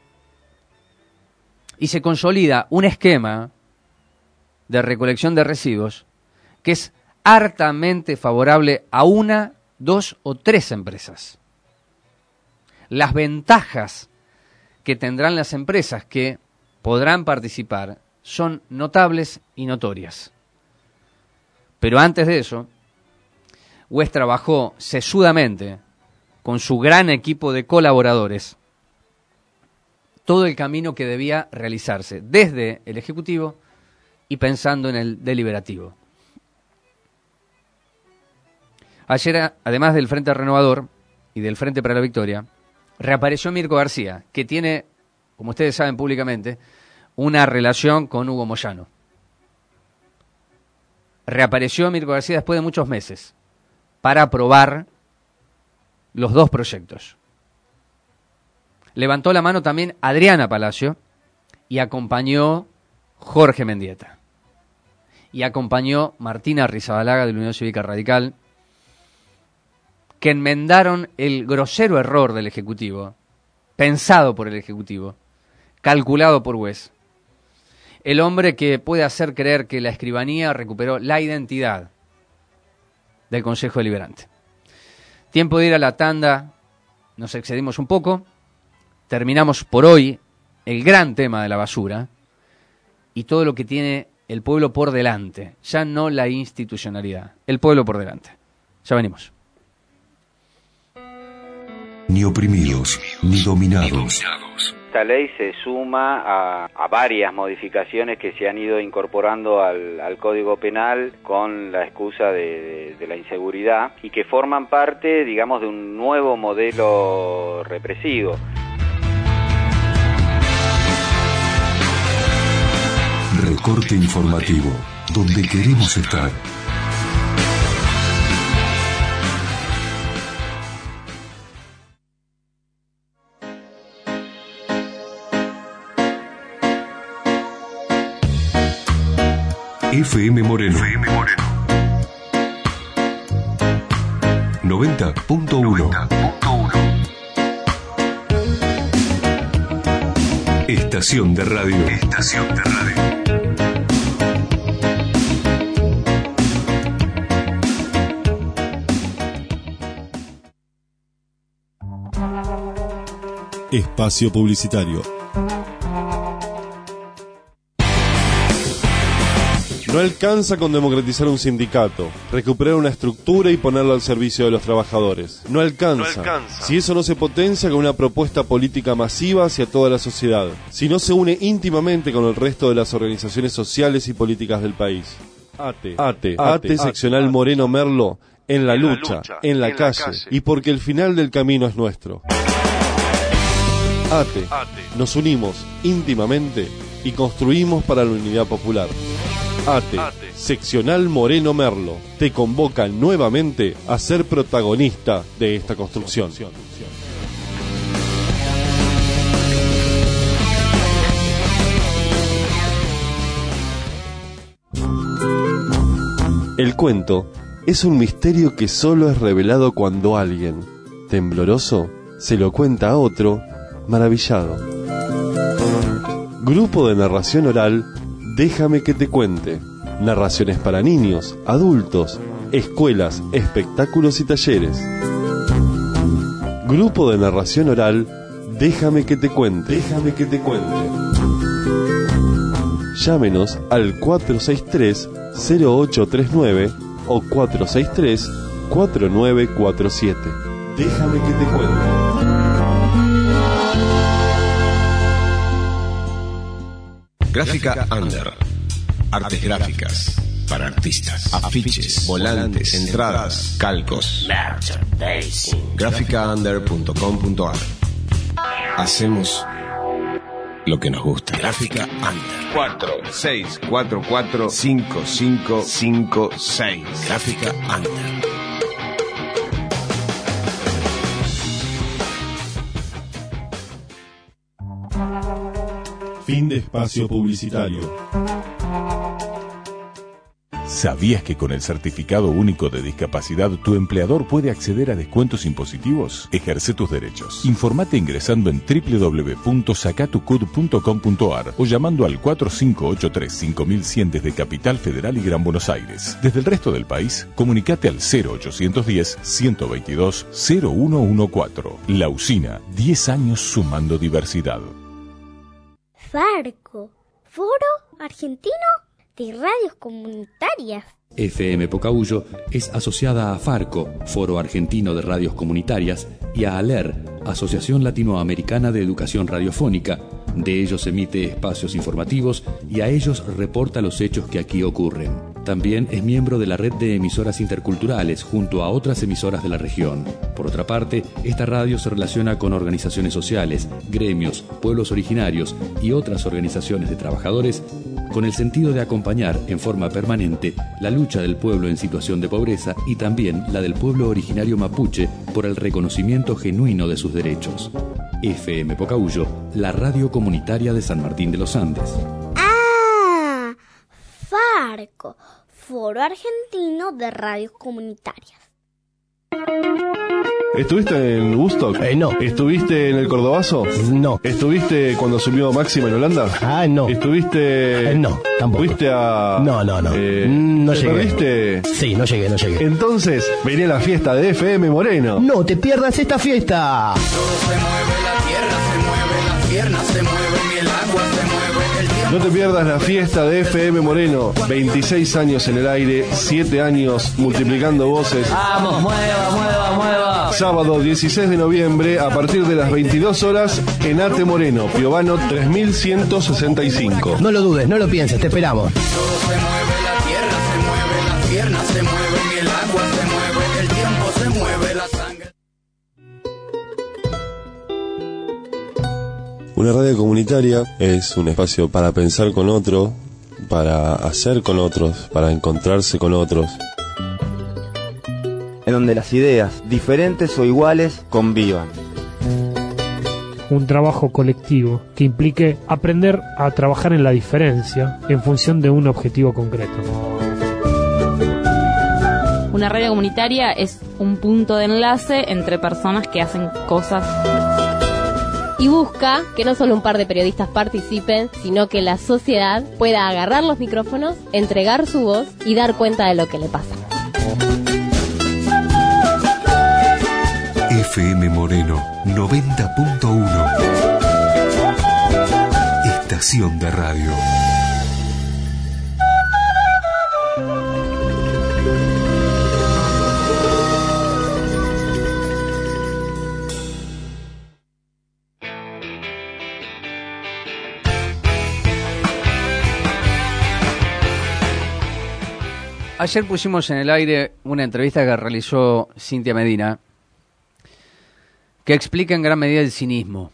y se consolida un esquema de recolección de residuos que es hartamente favorable a 1, 2 o 3 empresas. Las ventajas que tendrán las empresas que podrán participar son notables y notorias. Pero antes de eso, West trabajó sesudamente con su gran equipo de colaboradores todo el camino que debía realizarse desde el Ejecutivo y pensando en el deliberativo. Ayer, además del Frente Renovador y del Frente para la Victoria, reapareció Mirko García, que tiene, como ustedes saben públicamente, una relación con Hugo Moyano. Reapareció Mirko García después de muchos meses para aprobar los 2 proyectos. Levantó la mano también Adriana Palacio y acompañó Jorge Mendieta. Y acompañó Martina Arrizabalaga de la Unión Cívica Radical, que enmendaron el grosero error del Ejecutivo, pensado por el Ejecutivo, calculado por West. El hombre que puede hacer creer que la escribanía recuperó la identidad del Consejo Deliberante. Tiempo de ir a la tanda, nos excedimos un poco, terminamos por hoy el gran tema de la basura y todo lo que tiene el pueblo por delante, ya no la institucionalidad, el pueblo por delante. Ya venimos. Ni oprimidos, ni dominados. Esta ley se suma a varias modificaciones que se han ido incorporando al Código Penal con la excusa de la inseguridad y que forman parte, digamos, de un nuevo modelo represivo. Recorte informativo, donde queremos estar. FM Moreno. 90.1. Estación de radio. Espacio publicitario. No alcanza con democratizar un sindicato, recuperar una estructura y ponerlo al servicio de los trabajadores. No alcanza. Si eso no se potencia con una propuesta política masiva hacia toda la sociedad. Si no se une íntimamente con el resto de las organizaciones sociales y políticas del país. ATE, seccional Moreno Merlo, en la lucha, en la calle, y porque el final del camino es nuestro. ATE, nos unimos íntimamente y construimos para la unidad popular. ATE, seccional Moreno Merlo, te convoca nuevamente a ser protagonista de esta construcción. El cuento es un misterio que solo es revelado cuando alguien, tembloroso, se lo cuenta a otro, maravillado. Grupo de narración oral, Déjame que te cuente. Narraciones para niños, adultos, escuelas, espectáculos y talleres. Grupo de narración oral, Déjame que te cuente. Llámenos al 463-0839 o 463-4947. Déjame que te cuente. Gráfica Under. Artes gráficas para artistas. Afiches, volantes, entradas, calcos. Graficaunder.com.ar. Hacemos lo que nos gusta. Gráfica Under. 46445556. Gráfica Under. Fin de espacio publicitario. ¿Sabías que con el Certificado Único de Discapacidad tu empleador puede acceder a descuentos impositivos? Ejerce tus derechos. Informate ingresando en www.sacatucud.com.ar o llamando al 4583-5100 desde Capital Federal y Gran Buenos Aires. Desde el resto del país, comunicate al 0810-122-0114. La Usina, 10 años sumando diversidad. Farco, Foro Argentino de Radios Comunitarias. FM Pocahuyo es asociada a Farco, Foro Argentino de Radios Comunitarias, y a ALER, Asociación Latinoamericana de Educación Radiofónica. De ellos emite espacios informativos y a ellos reporta los hechos que aquí ocurren. También es miembro de la red de emisoras interculturales junto a otras emisoras de la región. Por otra parte, esta radio se relaciona con organizaciones sociales, gremios, pueblos originarios y otras organizaciones de trabajadores con el sentido de acompañar en forma permanente la lucha del pueblo en situación de pobreza y también la del pueblo originario mapuche por el reconocimiento genuino de sus derechos. FM Pocahuyo, la radio comunitaria de San Martín de los Andes. ¡Ah! Farco, Foro Argentino de Radios Comunitarias. ¿Estuviste en Woodstock? No. ¿Estuviste en el Cordobazo? No. ¿Estuviste cuando subió Máxima en Holanda? No. ¿Estuviste...? No, tampoco. ¿Fuiste a...? No. No ¿te llegué. perdiste? Sí, no llegué. Entonces, vení a la fiesta de FM Moreno. No te pierdas esta fiesta. Todo se mueve, la tierra se mueve, las piernas se mueven y el agua se mueve, el tiempo. No te pierdas la fiesta de FM Moreno. 26 años en el aire, 7 años multiplicando voces. Vamos, mueva. Sábado 16 de noviembre a partir de las 22 horas en Ate Moreno, Piovano 3165. No lo dudes, no lo pienses, te esperamos. Todo se mueve, la tierra se mueve, las piernas se mueven y el agua se mueve, el tiempo se mueve, la sangre. Una radio comunitaria es un espacio para pensar con otro, para hacer con otros, para encontrarse con otros. En donde las ideas, diferentes o iguales, convivan. Un trabajo colectivo que implique aprender a trabajar en la diferencia en función de un objetivo concreto. Una radio comunitaria es un punto de enlace entre personas que hacen cosas. Y busca que no solo un par de periodistas participen, sino que la sociedad pueda agarrar los micrófonos, entregar su voz y dar cuenta de lo que le pasa. FM Moreno 90.1. Estación de radio. Ayer pusimos en el aire una entrevista que realizó Cintia Medina, que explica en gran medida el cinismo.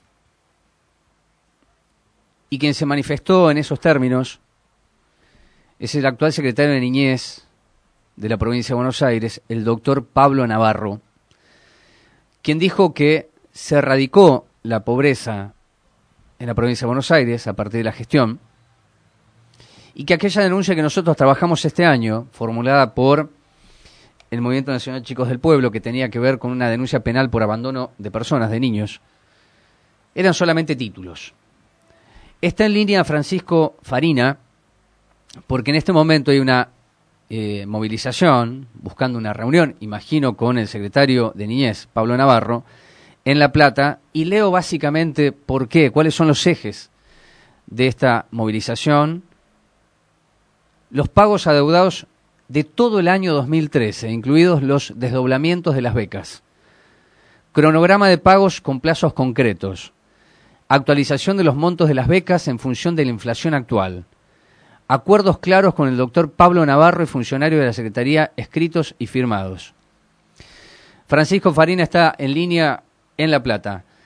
Y quien se manifestó en esos términos es el actual secretario de Niñez de la provincia de Buenos Aires, el doctor Pablo Navarro, quien dijo que se erradicó la pobreza en la provincia de Buenos Aires a partir de la gestión, y que aquella denuncia que nosotros trabajamos este año, formulada por el Movimiento Nacional Chicos del Pueblo, que tenía que ver con una denuncia penal por abandono de personas, de niños, eran solamente títulos. Está en línea Francisco Farina, porque en este momento hay una movilización, buscando una reunión, imagino, con el secretario de Niñez, Pablo Navarro, en La Plata, y leo básicamente por qué, cuáles son los ejes de esta movilización. Los pagos adeudados de todo el año 2013, incluidos los desdoblamientos de las becas. Cronograma de pagos con plazos concretos. Actualización de los montos de las becas en función de la inflación actual. Acuerdos claros con el doctor Pablo Navarro y funcionarios de la Secretaría, escritos y firmados. Francisco Farina está en línea en La Plata.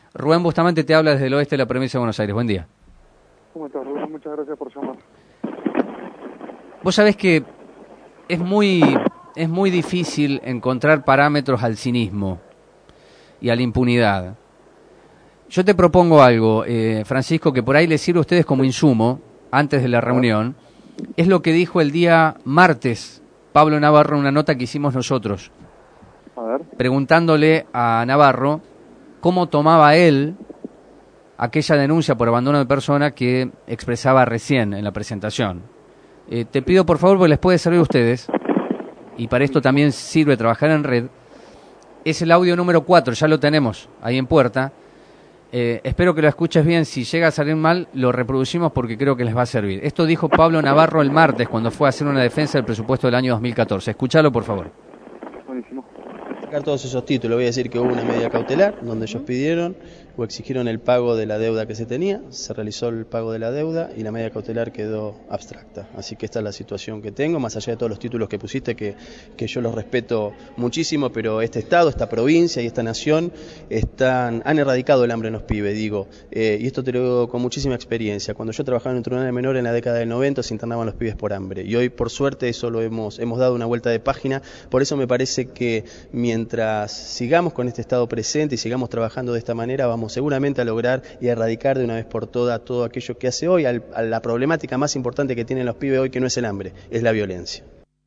Rubén Bustamante te habla desde el oeste de la provincia de Buenos Aires. Buen día. ¿Cómo estás, Rubén? Muchas gracias por llamar. Vos sabés que es muy difícil encontrar parámetros al cinismo y a la impunidad. Yo te propongo algo, Francisco, que por ahí les sirve a ustedes como insumo antes de la reunión. Es lo que dijo el día martes Pablo Navarro en una nota que hicimos nosotros, preguntándole a Navarro cómo tomaba él aquella denuncia por abandono de persona que expresaba recién en la presentación. Te pido por favor, porque les puede servir a ustedes, y para esto también sirve trabajar en red, es el audio número 4, ya lo tenemos ahí en puerta. Espero que lo escuches bien. Si llega a salir mal, lo reproducimos porque creo que les va a servir. Esto dijo Pablo Navarro el martes cuando fue a hacer una defensa del presupuesto del año 2014. Escuchalo, por favor. Buenísimo. Sacar todos esos títulos, voy a decir que hubo una medida cautelar donde ellos pidieron o exigieron el pago de la deuda que se tenía, se realizó el pago de la deuda y la medida cautelar quedó abstracta. Así que esta es la situación que tengo, más allá de todos los títulos que pusiste, que yo los respeto muchísimo, pero este Estado, esta provincia y esta nación han erradicado el hambre en los pibes, digo, y esto te lo digo con muchísima experiencia. Cuando yo trabajaba en un tribunal de menor en la década del 90 se internaban los pibes por hambre, y hoy por suerte eso lo hemos dado una vuelta de página. Por eso me parece que mientras sigamos con este Estado presente y sigamos trabajando de esta manera, vamos seguramente a lograr y a erradicar de una vez por todas todo aquello que hace hoy a la problemática más importante que tienen los pibes hoy, que no es el hambre, es la violencia.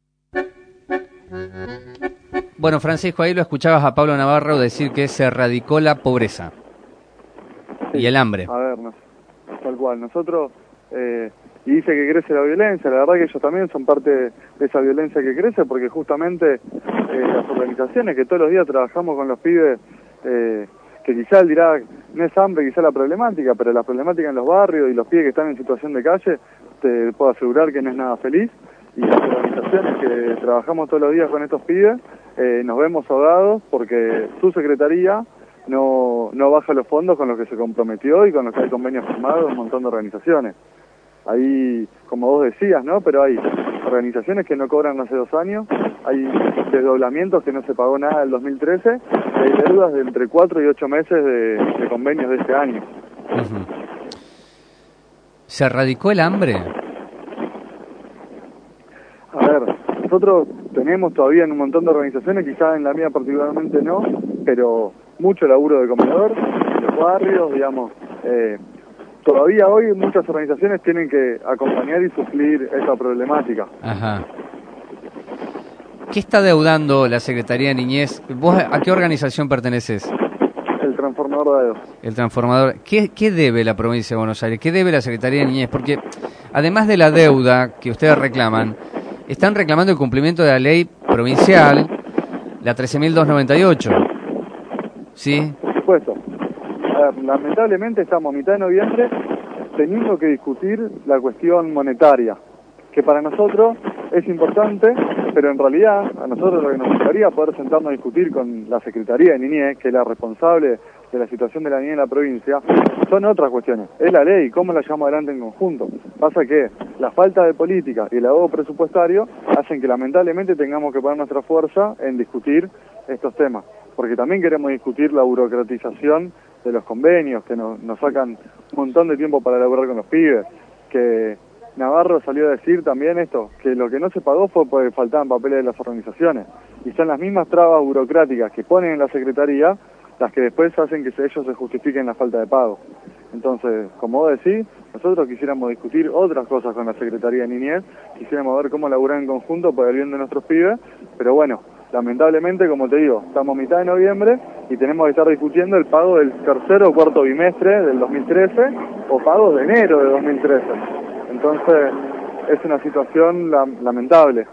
Bueno, Francisco, ahí lo escuchabas a Pablo Navarro decir que se erradicó la pobreza y el hambre. A ver, tal cual. Nosotros, y dice que crece la violencia, la verdad que ellos también son parte de esa violencia que crece, porque justamente las organizaciones que todos los días trabajamos con los pibes, que quizá él dirá, no es hambre, quizá la problemática, pero la problemática en los barrios y los pibes que están en situación de calle, te puedo asegurar que no es nada feliz, y las organizaciones que trabajamos todos los días con estos pibes, nos vemos ahogados porque su secretaría no baja los fondos con los que se comprometió y con los que hay convenios firmados un montón de organizaciones. Ahí, como vos decías, ¿no? Pero hay organizaciones que no cobran hace 2 años, hay desdoblamientos que no se pagó nada del 2013, y hay deudas de entre 4 y 8 meses de convenios de este año. ¿Se erradicó el hambre? A ver, nosotros tenemos todavía en un montón de organizaciones, quizás en la mía particularmente no, pero mucho laburo de comedor, en los barrios, digamos. Todavía hoy muchas organizaciones tienen que acompañar y suplir esta problemática. Ajá. ¿Qué está deudando la Secretaría de Niñez? ¿Vos a qué organización perteneces? El Transformador de Deudas. El Transformador. ¿Qué debe la provincia de Buenos Aires? ¿Qué debe la Secretaría de Niñez? Porque además de la deuda que ustedes reclaman, están reclamando el cumplimiento de la ley provincial, la 13.298. ¿Sí? Por supuesto. A ver, lamentablemente estamos a mitad de noviembre teniendo que discutir la cuestión monetaria, que para nosotros es importante, pero en realidad a nosotros lo que nos gustaría poder sentarnos a discutir con la Secretaría de Niñez, que es la responsable de la situación de la niñez en la provincia, son otras cuestiones. Es la ley, cómo la llevamos adelante en conjunto. Pasa que la falta de política y el ahogo presupuestario hacen que lamentablemente tengamos que poner nuestra fuerza en discutir estos temas, porque también queremos discutir la burocratización de los convenios, que nos sacan un montón de tiempo para elaborar con los pibes, que Navarro salió a decir también esto, que lo que no se pagó fue porque faltaban papeles de las organizaciones, y son las mismas trabas burocráticas que ponen en la Secretaría las que después hacen que ellos se justifiquen la falta de pago. Entonces, como vos decís, nosotros quisiéramos discutir otras cosas con la Secretaría de Niñez, quisiéramos ver cómo laburar en conjunto por el bien de nuestros pibes, pero bueno, lamentablemente, como te digo, estamos a mitad de noviembre y tenemos que estar discutiendo el pago del tercer o cuarto bimestre del 2013 o pagos de enero de 2013. Entonces, es una situación lamentable.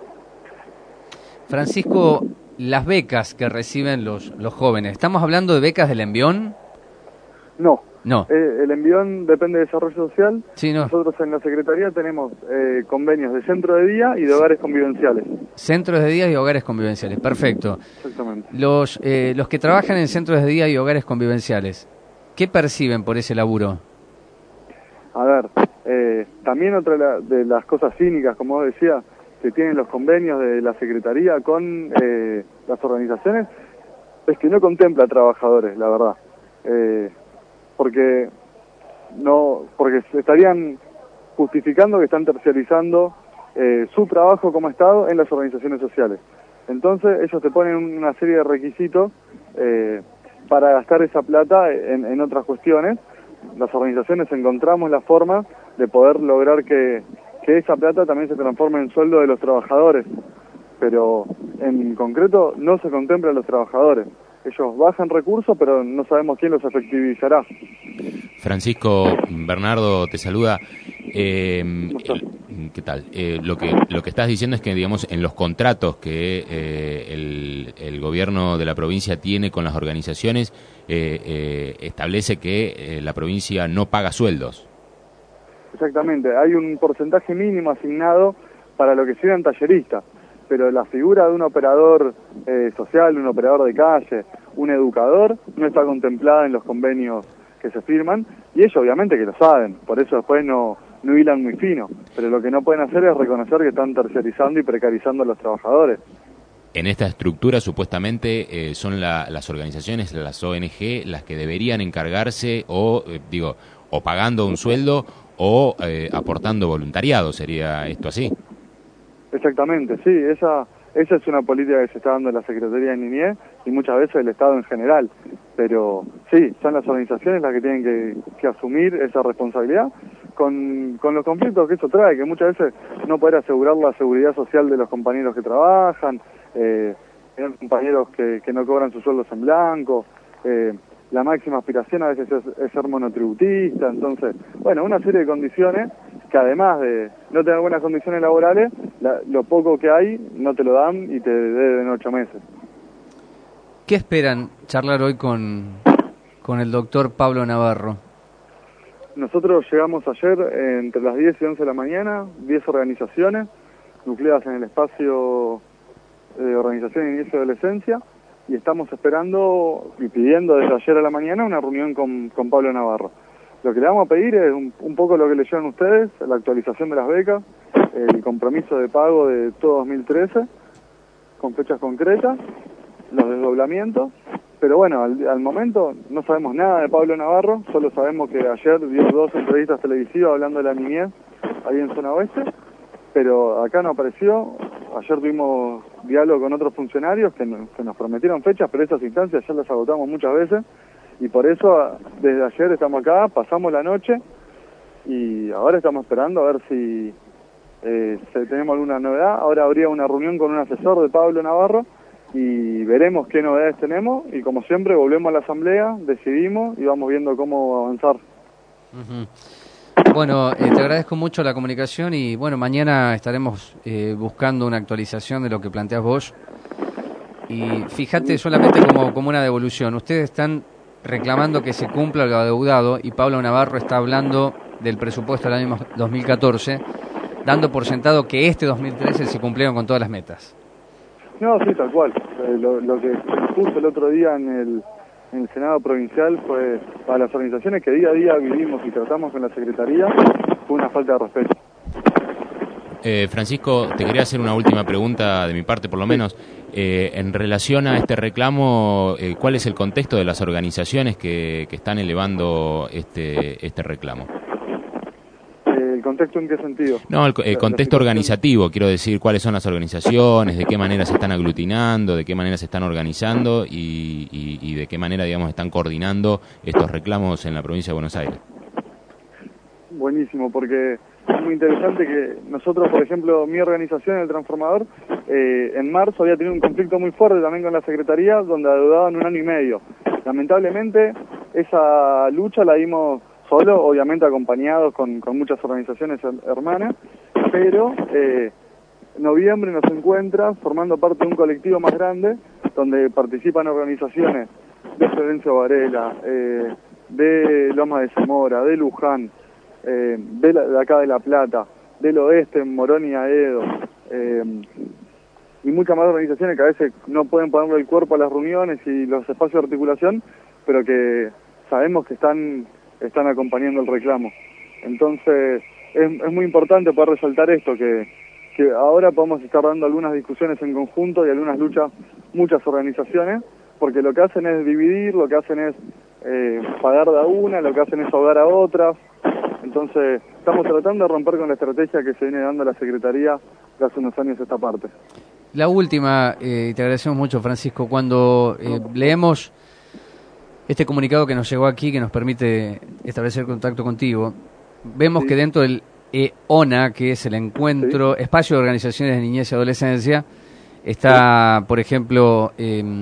Francisco, las becas que reciben los jóvenes, ¿estamos hablando de becas del Envión? No. No. El Envión depende de Desarrollo Social. Sí, no. Nosotros en la Secretaría tenemos convenios de centro de día y de hogares convivenciales. Centros de día y hogares convivenciales, perfecto. Exactamente. Los que trabajan en centros de día y hogares convivenciales, ¿qué perciben por ese laburo? A ver, también otra de las cosas cínicas, como vos decías, que tienen los convenios de la Secretaría con las organizaciones, es que no contempla a trabajadores, la verdad. porque se estarían justificando que están terciarizando su trabajo como Estado en las organizaciones sociales. Entonces ellos te ponen una serie de requisitos para gastar esa plata en otras cuestiones. Las organizaciones encontramos la forma de poder lograr que esa plata también se transforme en sueldo de los trabajadores, pero en concreto no se contempla a los trabajadores. Ellos bajan recursos, pero no sabemos quién los efectivizará. Francisco, Bernardo te saluda. ¿Qué tal? Lo que estás diciendo es que, digamos, en los contratos que el gobierno de la provincia tiene con las organizaciones, establece que la provincia no paga sueldos. Exactamente, hay un porcentaje mínimo asignado para lo que sean talleristas, pero la figura de un operador social, un operador de calle, un educador, no está contemplada en los convenios que se firman, y ellos obviamente que lo saben, por eso después no hilan muy fino, pero lo que no pueden hacer es reconocer que están terciarizando y precarizando a los trabajadores. En esta estructura supuestamente son las organizaciones, las ONG, las que deberían encargarse o pagando un sueldo o aportando voluntariado, ¿sería esto así? Exactamente, sí, esa es una política que se está dando en la Secretaría de Niñez y muchas veces el Estado en general, pero sí, son las organizaciones las que tienen que asumir esa responsabilidad con los conflictos que eso trae, que muchas veces no poder asegurar la seguridad social de los compañeros que trabajan, tener compañeros que no cobran sus sueldos en blanco, la máxima aspiración a veces es ser monotributista, entonces, bueno, una serie de condiciones que además de no tener buenas condiciones laborales, lo poco que hay no te lo dan y te deben 8 meses. ¿Qué esperan charlar hoy con el doctor Pablo Navarro? Nosotros llegamos ayer entre las 10 y 11 de la mañana, 10 organizaciones nucleadas en el espacio de organización de inicio de adolescencia, y estamos esperando y pidiendo desde ayer a la mañana una reunión con Pablo Navarro. Lo que le vamos a pedir es un poco lo que leyeron ustedes, la actualización de las becas, el compromiso de pago de todo 2013, con fechas concretas, los desdoblamientos, pero bueno, al momento no sabemos nada de Pablo Navarro, solo sabemos que ayer dio 2 entrevistas televisivas hablando de la niñez ahí en Zona Oeste, pero acá no apareció. Ayer tuvimos diálogo con otros funcionarios que nos prometieron fechas, pero esas instancias ya las agotamos muchas veces, y por eso desde ayer estamos acá, pasamos la noche, y ahora estamos esperando a ver si tenemos alguna novedad. Ahora habría una reunión con un asesor de Pablo Navarro, y veremos qué novedades tenemos, y como siempre volvemos a la asamblea, decidimos y vamos viendo cómo avanzar. Uh-huh. Bueno, te agradezco mucho la comunicación y bueno, mañana estaremos buscando una actualización de lo que planteas vos. Y fíjate solamente como una devolución, ustedes están reclamando que se cumpla lo adeudado y Pablo Navarro está hablando del presupuesto del año 2014, dando por sentado que este 2013 se cumplieron con todas las metas. No, sí, tal cual. Lo que se puso el otro día en el Senado Provincial fue para las organizaciones que día a día vivimos y tratamos con la Secretaría, fue una falta de respeto. Francisco, te quería hacer una última pregunta de mi parte, por lo menos. En relación a este reclamo, ¿cuál es el contexto de las organizaciones que están elevando este reclamo? ¿El contexto en qué sentido? No, el contexto organizativo, quiero decir, cuáles son las organizaciones, de qué manera se están aglutinando, de qué manera se están organizando y de qué manera, digamos, están coordinando estos reclamos en la provincia de Buenos Aires. Buenísimo, porque es muy interesante que nosotros, por ejemplo, mi organización, El Transformador, en marzo había tenido un conflicto muy fuerte también con la Secretaría, donde adeudaban 1 año y medio. Lamentablemente, esa lucha la dimos solo, obviamente acompañados con muchas organizaciones hermanas, pero noviembre nos encuentra formando parte de un colectivo más grande, donde participan organizaciones de Florencio Varela, de Lomas de Zamora, de Luján, de acá de La Plata, del Oeste, Morón y Aedo, y muchas más organizaciones que a veces no pueden ponerle el cuerpo a las reuniones y los espacios de articulación, pero que sabemos que están acompañando el reclamo. Entonces es muy importante poder resaltar esto, que ahora podemos estar dando algunas discusiones en conjunto y algunas luchas, muchas organizaciones, porque lo que hacen es dividir, lo que hacen es pagar de a una, lo que hacen es ahogar a otras. Entonces, estamos tratando de romper con la estrategia que se viene dando la Secretaría de hace unos años esta parte. La última, y te agradecemos mucho, Francisco, cuando leemos este comunicado que nos llegó aquí, que nos permite establecer contacto contigo, vemos que dentro del EONA, que es el Encuentro, Espacio de Organizaciones de Niñez y Adolescencia, está, por ejemplo,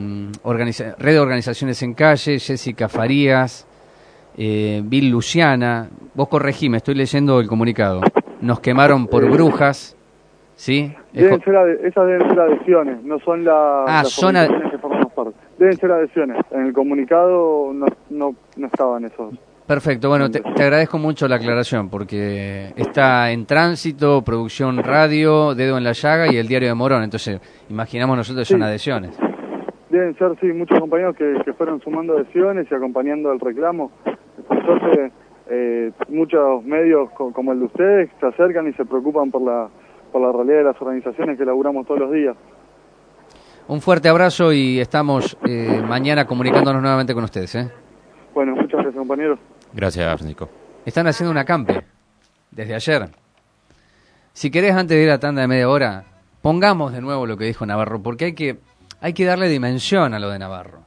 Red de Organizaciones en Calle, Jessica Farías, Bill Luciana. Vos corregime, estoy leyendo el comunicado. Nos quemaron por brujas, ¿sí? Esas deben ser adhesiones, no son las organizaciones que formamos parte. Deben ser adhesiones. En el comunicado no estaban esos. Perfecto, bueno, te agradezco mucho la aclaración, porque está en tránsito, Producción Radio, Dedo en la Llaga y el Diario de Morón, entonces imaginamos nosotros que son adhesiones. Deben ser, sí, muchos compañeros que fueron sumando adhesiones y acompañando el reclamo. Por suerte, muchos medios como el de ustedes se acercan y se preocupan por la realidad de las organizaciones que laburamos todos los días. Un fuerte abrazo y estamos mañana comunicándonos nuevamente con ustedes. Bueno, muchas gracias, compañeros. Gracias, Francisco. Están haciendo un acampe desde ayer. Si querés, antes de ir a la tanda de media hora, pongamos de nuevo lo que dijo Navarro, porque hay que darle dimensión a lo de Navarro.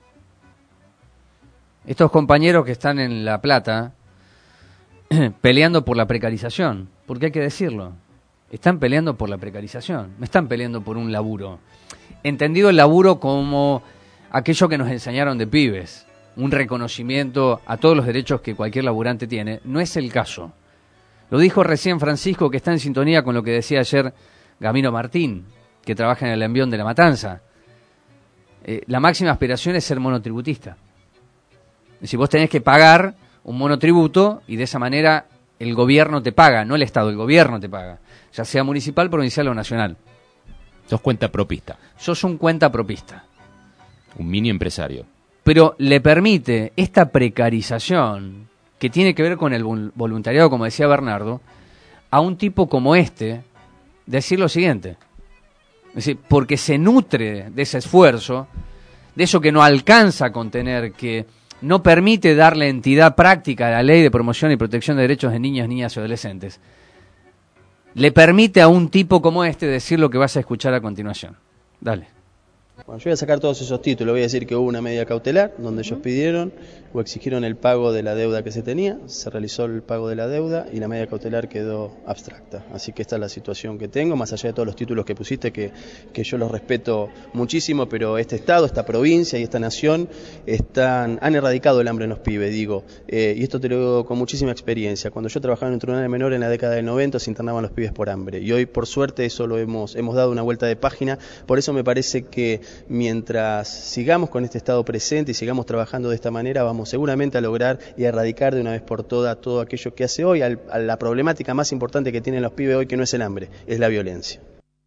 Estos compañeros que están en La Plata peleando por la precarización, porque hay que decirlo, están peleando por la precarización, no están peleando por un laburo. Entendido el laburo como aquello que nos enseñaron de pibes, un reconocimiento a todos los derechos que cualquier laburante tiene, no es el caso. Lo dijo recién Francisco, que está en sintonía con lo que decía ayer Gamino Martín, que trabaja en el envión de La Matanza. La máxima aspiración es ser monotributista. Es decir, vos tenés que pagar un monotributo y de esa manera el gobierno te paga, no el Estado, el gobierno te paga, ya sea municipal, provincial o nacional. Sos cuentapropista. Sos un cuentapropista. Un mini empresario. Pero le permite esta precarización, que tiene que ver con el voluntariado, como decía Bernardo, a un tipo como este, decir lo siguiente. Es decir, porque se nutre de ese esfuerzo, de eso que no alcanza a contener, que no permite darle entidad práctica a la Ley de Promoción y Protección de Derechos de Niños, Niñas y Adolescentes, le permite a un tipo como este decir lo que vas a escuchar a continuación. Dale. Bueno, yo voy a sacar todos esos títulos, voy a decir que hubo una medida cautelar donde ellos pidieron o exigieron el pago de la deuda que se tenía, se realizó el pago de la deuda y la medida cautelar quedó abstracta. Así que esta es la situación que tengo, más allá de todos los títulos que pusiste, que yo los respeto muchísimo, pero este Estado, esta provincia y esta nación han erradicado el hambre en los pibes, digo, y esto te lo digo con muchísima experiencia. Cuando yo trabajaba en un tribunal menor en la década del 90 se internaban los pibes por hambre, y hoy por suerte eso lo hemos dado una vuelta de página. Por eso me parece que mientras sigamos con este Estado presente y sigamos trabajando de esta manera, vamos seguramente a lograr y a erradicar de una vez por todas todo aquello que hace hoy a la problemática más importante que tienen los pibes hoy, que no es el hambre, es la violencia.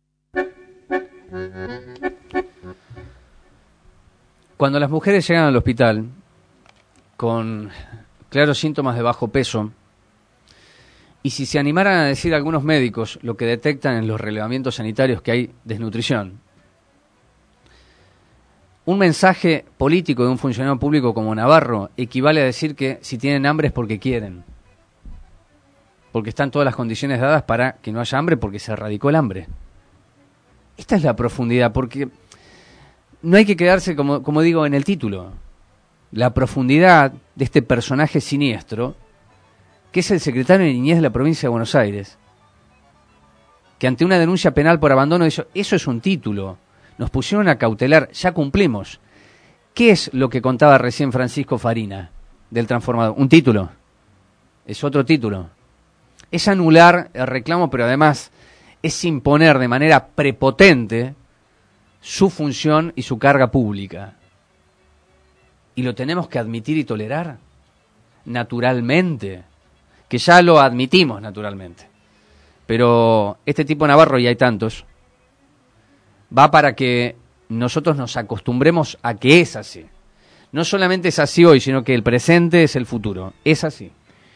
Cuando las mujeres llegan al hospital con claros síntomas de bajo peso, y si se animaran a decir algunos médicos lo que detectan en los relevamientos sanitarios, que hay desnutrición, un mensaje político de un funcionario público como Navarro equivale a decir que si tienen hambre es porque quieren, porque están todas las condiciones dadas para que no haya hambre, porque se erradicó el hambre. Esta es la profundidad, porque no hay que quedarse, como digo en el título, la profundidad de este personaje siniestro, que es el secretario de Niñez de la provincia de Buenos Aires, que ante una denuncia penal por abandono, eso es un título. Nos pusieron a cautelar, ya cumplimos. ¿Qué es lo que contaba recién Francisco Farina del transformador? Un título. Es otro título. Es anular el reclamo, pero además es imponer de manera prepotente su función y su carga pública. Y lo tenemos que admitir y tolerar naturalmente, que ya lo admitimos naturalmente. Pero este tipo Navarro, y hay tantos, va para que nosotros nos acostumbremos a que es así. No solamente es así hoy, sino que el presente es el futuro. Es así.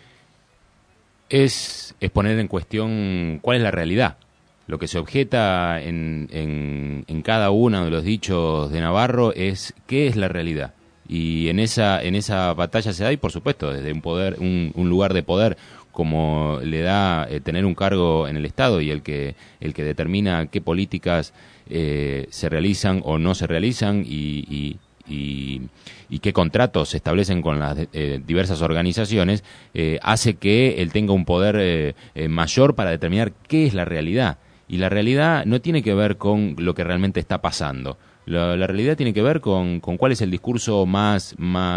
Es poner en cuestión cuál es la realidad. Lo que se objeta en cada uno de los dichos de Navarro es qué es la realidad. Y en esa batalla se da, y por supuesto, desde un lugar de poder, como le da tener un cargo en el Estado y el que determina qué políticas se realizan o no se realizan y qué contratos se establecen con las diversas organizaciones, hace que él tenga un poder mayor para determinar qué es la realidad. Y la realidad no tiene que ver con lo que realmente está pasando. La realidad tiene que ver con cuál es el discurso más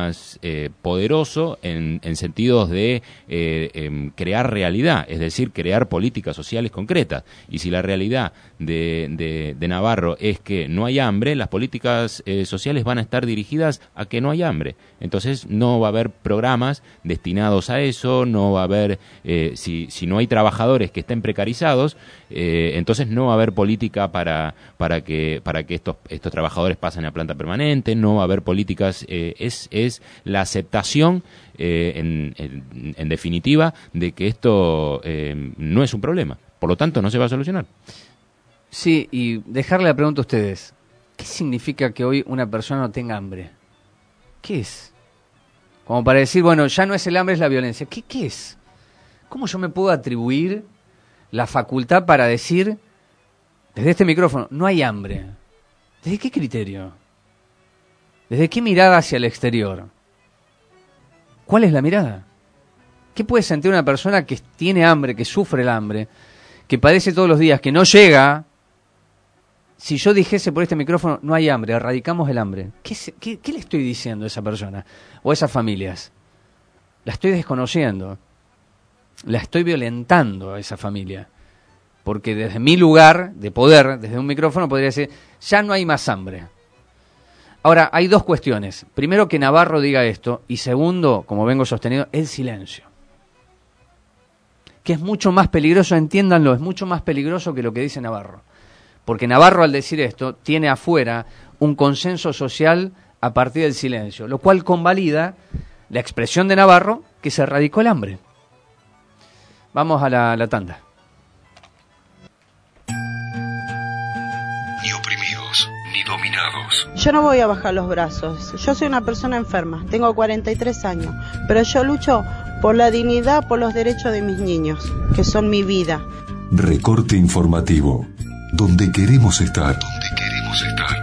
poderoso en sentidos de crear realidad, es decir, crear políticas sociales concretas. Y si la realidad de Navarro es que no hay hambre, las políticas sociales van a estar dirigidas a que no hay hambre. Entonces no va a haber programas destinados a eso, no va a haber, si no hay trabajadores que estén precarizados, entonces no va a haber política para que estos trabajadores pasen a planta permanente, no va a haber políticas, es la aceptación en definitiva de que esto no es un problema, por lo tanto no se va a solucionar. Sí, y dejarle la pregunta a ustedes, ¿qué significa que hoy una persona no tenga hambre? ¿Qué es? Como para decir, bueno, ya no es el hambre, es la violencia. ¿Qué es? ¿Cómo yo me puedo atribuir la facultad para decir, desde este micrófono, no hay hambre? ¿Desde qué criterio? ¿Desde qué mirada hacia el exterior? ¿Cuál es la mirada? ¿Qué puede sentir una persona que tiene hambre, que sufre el hambre, que padece todos los días, que no llega? Si yo dijese por este micrófono, no hay hambre, erradicamos el hambre, ¿qué le estoy diciendo a esa persona o a esas familias? La estoy desconociendo, la estoy violentando a esa familia. Porque desde mi lugar de poder, desde un micrófono, podría decir, ya no hay más hambre. Ahora, hay dos cuestiones. Primero, que Navarro diga esto. Y segundo, como vengo sosteniendo, el silencio. Que es mucho más peligroso, entiéndanlo, es mucho más peligroso que lo que dice Navarro. Porque Navarro, al decir esto, tiene afuera un consenso social a partir del silencio, lo cual convalida la expresión de Navarro, que se erradicó el hambre. Vamos a la tanda. Ni oprimidos, ni dominados. Yo no voy a bajar los brazos. Yo soy una persona enferma, tengo 43 años, pero yo lucho por la dignidad, por los derechos de mis niños, que son mi vida. Recorte informativo, donde queremos estar. Donde queremos estar.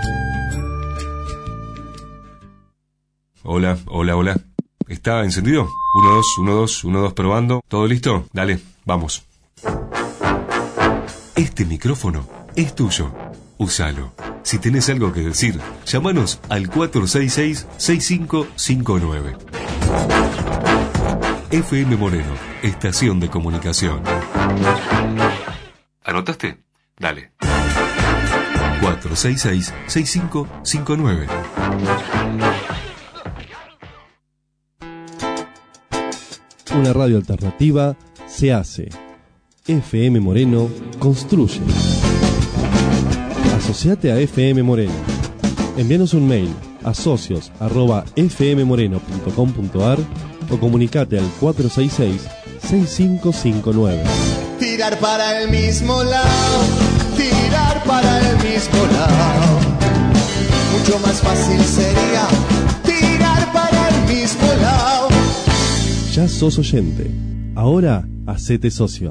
Hola. ¿Está encendido? 1, 2, probando. ¿Todo listo? Dale, vamos. Este micrófono es tuyo. Úsalo. Si tenés algo que decir, llámanos al 466-6559. FM Moreno, estación de comunicación. ¿Anotaste? Dale. 466-6559. Una radio alternativa se hace. FM Moreno construye. Asociate a FM Moreno. Envíanos un mail a socios@fmmoreno.com.ar o comunicate al 466-6559. Tirar para el mismo lado, tirar para el mismo lado. Mucho más fácil sería tirar para el mismo lado. Ya sos oyente. Ahora hacete socio.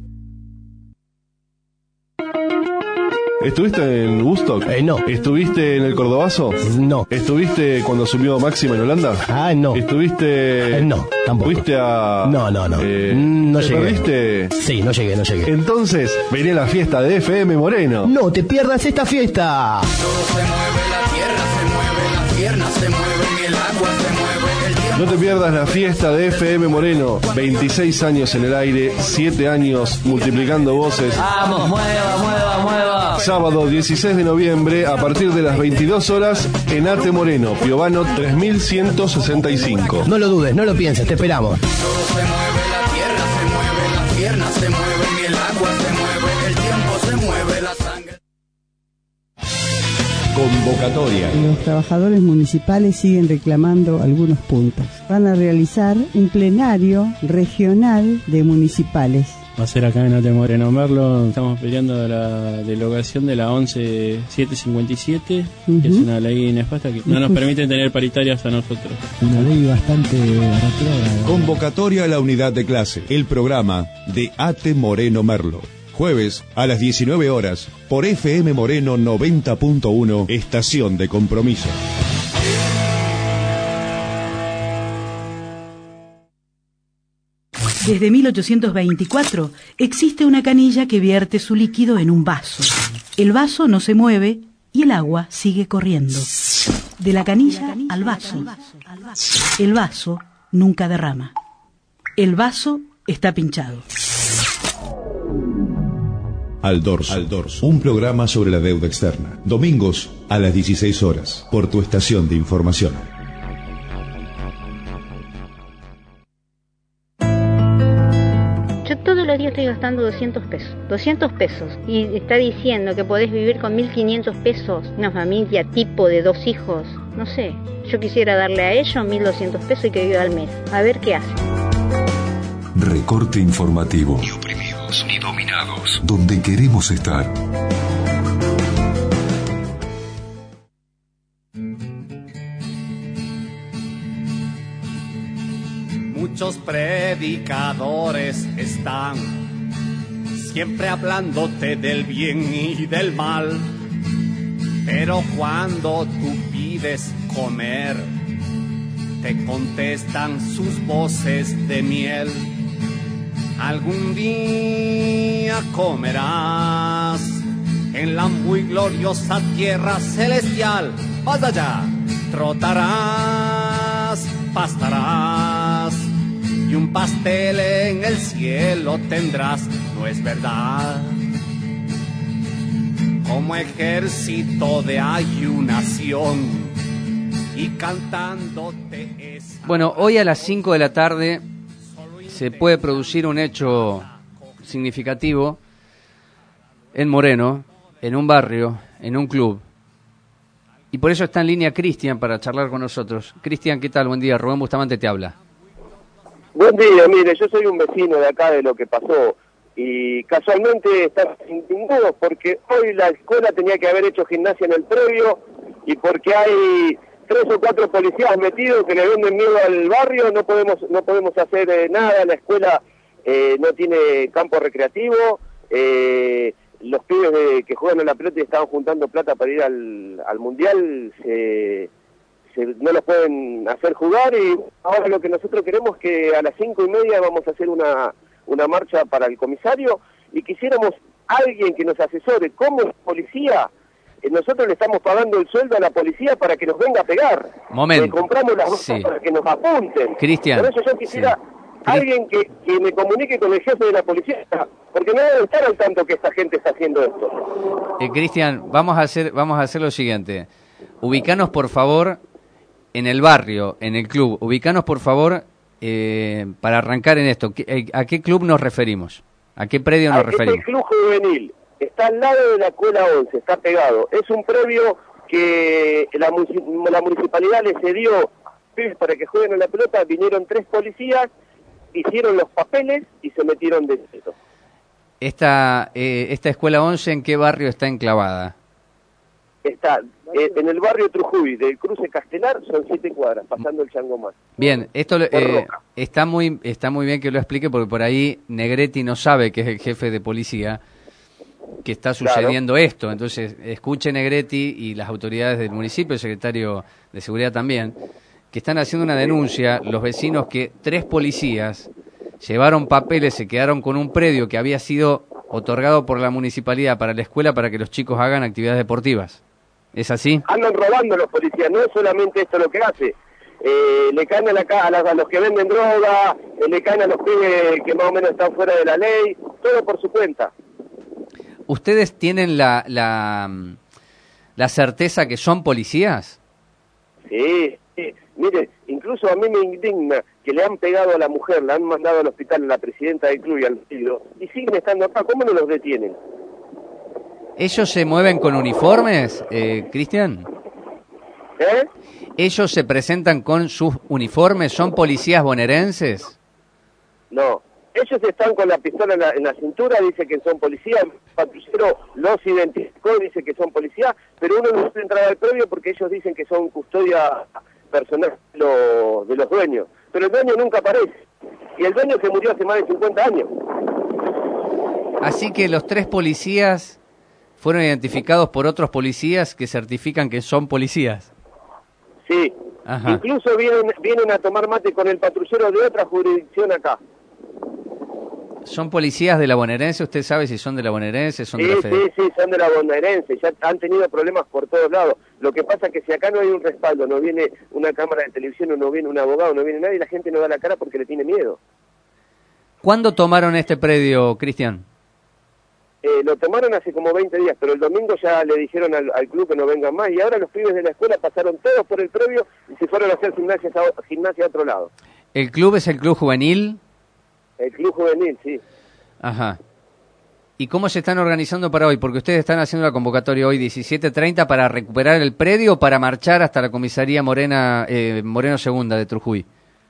¿Estuviste en Woodstock? No. ¿Estuviste en el Cordobazo? No. ¿Estuviste cuando subió Máxima en Holanda? No. ¿Estuviste...? No, tampoco. ¿Fuiste a...? No. No ¿te llegué. ¿Perdiste? Sí, no llegué. Entonces, vení a la fiesta de FM Moreno. No te pierdas esta fiesta. Todo se mueve, la tierra se mueve, las piernas se mueven, el agua se mueve, el tiempo. No te pierdas la fiesta de FM Moreno. 26 años en el aire, 7 años multiplicando voces. Vamos, mueva. Sábado 16 de noviembre a partir de las 22 horas en Ate Moreno, Piovano 3165. No lo dudes, no lo pienses, te esperamos. Todo se mueve, la tierra se mueve, las piernas se mueven, el agua se mueve, el tiempo se mueve, la sangre. Convocatoria. Los trabajadores municipales siguen reclamando algunos puntos. Van a realizar un plenario regional de municipales Va a ser acá en Ate Moreno Merlo. Estamos peleando la derogación de la 11757, que es una ley nefasta que no nos permite tener paritarias a nosotros. Una ley bastante retrógrada. Convocatoria a la unidad de clase, el programa de Ate Moreno Merlo. Jueves a las 19 horas por FM Moreno 90.1, estación de compromiso. Desde 1824 existe una canilla que vierte su líquido en un vaso. El vaso no se mueve y el agua sigue corriendo. De la canilla al vaso. El vaso nunca derrama. El vaso está pinchado. Al Dorso, un programa sobre la deuda externa. Domingos a las 16 horas por tu estación de información. Yo todos los días estoy gastando 200 pesos. 200 pesos. Y está diciendo que podés vivir con 1.500 pesos. Una familia tipo de 2 hijos. No sé. Yo quisiera darle a ellos 1.200 pesos y que viva al mes. A ver qué hace. Recorte informativo. Ni oprimidos ni dominados. Donde queremos estar. Muchos predicadores están siempre hablándote del bien y del mal, pero cuando tú pides comer, te contestan sus voces de miel. Algún día comerás en la muy gloriosa tierra celestial. Más allá, trotarás, pastarás, y un pastel en el cielo tendrás, ¿no es verdad? Como ejército de ayunación y cantándote esa... Bueno, hoy a las 5 de la tarde se puede producir un hecho significativo en Moreno, en un barrio, en un club. Y por eso está en línea Cristian para charlar con nosotros. Cristian, ¿qué tal? Buen día. Rubén Bustamante te habla. Buen día, mire, yo soy un vecino de acá de lo que pasó y casualmente estamos indignados porque hoy la escuela tenía que haber hecho gimnasia en el previo y porque hay 3 o 4 policías metidos que le venden miedo al barrio, no podemos hacer nada. La escuela no tiene campo recreativo, los pibes que juegan a la pelota y estaban juntando plata para ir al mundial no los pueden hacer jugar, y ahora lo que nosotros queremos es que a las 5:30 vamos a hacer una marcha para el comisario y quisiéramos alguien que nos asesore. Como policía, nosotros le estamos pagando el sueldo a la policía para que nos venga a pegar. Momento. Le compramos las cosas para que nos apunten. Cristian. Por eso yo quisiera alguien que me comunique con el jefe de la policía, porque no debe estar al tanto que esta gente está haciendo esto. Cristian, vamos a hacer lo siguiente. Ubicanos, por favor, en el barrio, en el club. Ubicanos, por favor, para arrancar en esto. ¿A qué club nos referimos? ¿A qué predio nos referimos? El Club Juvenil. Está al lado de la Escuela 11, está pegado. Es un predio que la municipalidad le cedió para que jueguen a la pelota. Vinieron 3 policías, hicieron los papeles y se metieron dentro. Esta Escuela 11, ¿en qué barrio está enclavada? Está en el barrio Trujuy, del cruce Castelar, son 7 cuadras, pasando el Changomán. Bien, esto está muy bien que lo explique, porque por ahí Negretti no sabe que es el jefe de policía, que está sucediendo esto. Entonces, escuche Negretti y las autoridades del municipio, el secretario de Seguridad también, que están haciendo una denuncia, los vecinos, que 3 policías llevaron papeles, se quedaron con un predio que había sido otorgado por la municipalidad para la escuela para que los chicos hagan actividades deportivas. ¿Es así? Andan robando los policías, no es solamente esto lo que hace. Le caen a los que venden droga, le caen a los pibes que más o menos están fuera de la ley, todo por su cuenta. ¿Ustedes tienen la certeza que son policías? Sí. Mire, incluso a mí me indigna que le han pegado a la mujer, la han mandado al hospital a la presidenta del club y al marido, y siguen estando acá. ¿Cómo no los detienen? ¿Ellos se mueven con uniformes, Cristian? ¿Ellos se presentan con sus uniformes? ¿Son policías bonaerenses? No, Ellos están con la pistola en la cintura, dice que son policías, el patrullero los identificó, dice que son policías, pero uno no puede entrar al predio porque ellos dicen que son custodia personal de los dueños. Pero el dueño nunca aparece. Y el dueño se murió hace más de 50 años. Así que los 3 policías fueron identificados por otros policías que certifican que son policías. Sí. Ajá. Incluso vienen a tomar mate con el patrullero de otra jurisdicción acá. ¿Son policías de la bonaerense? ¿Usted sabe si son de la bonaerense? ¿Son de la Federal? Sí, son de la bonaerense. Ya han tenido problemas por todos lados. Lo que pasa es que si acá no hay un respaldo, no viene una cámara de televisión, no viene un abogado, no viene nadie, la gente no da la cara porque le tiene miedo. ¿Cuándo tomaron este predio, Cristian? Lo tomaron hace como 20 días, pero el domingo ya le dijeron al club que no vengan más, y ahora los pibes de la escuela pasaron todos por el previo y se fueron a hacer gimnasia a otro lado. ¿El club es el club juvenil? El club juvenil, sí. Ajá. ¿Y cómo se están organizando para hoy? Porque ustedes están haciendo la convocatoria hoy 17:30 para recuperar el predio o para marchar hasta la comisaría Moreno Segunda de Trujuy.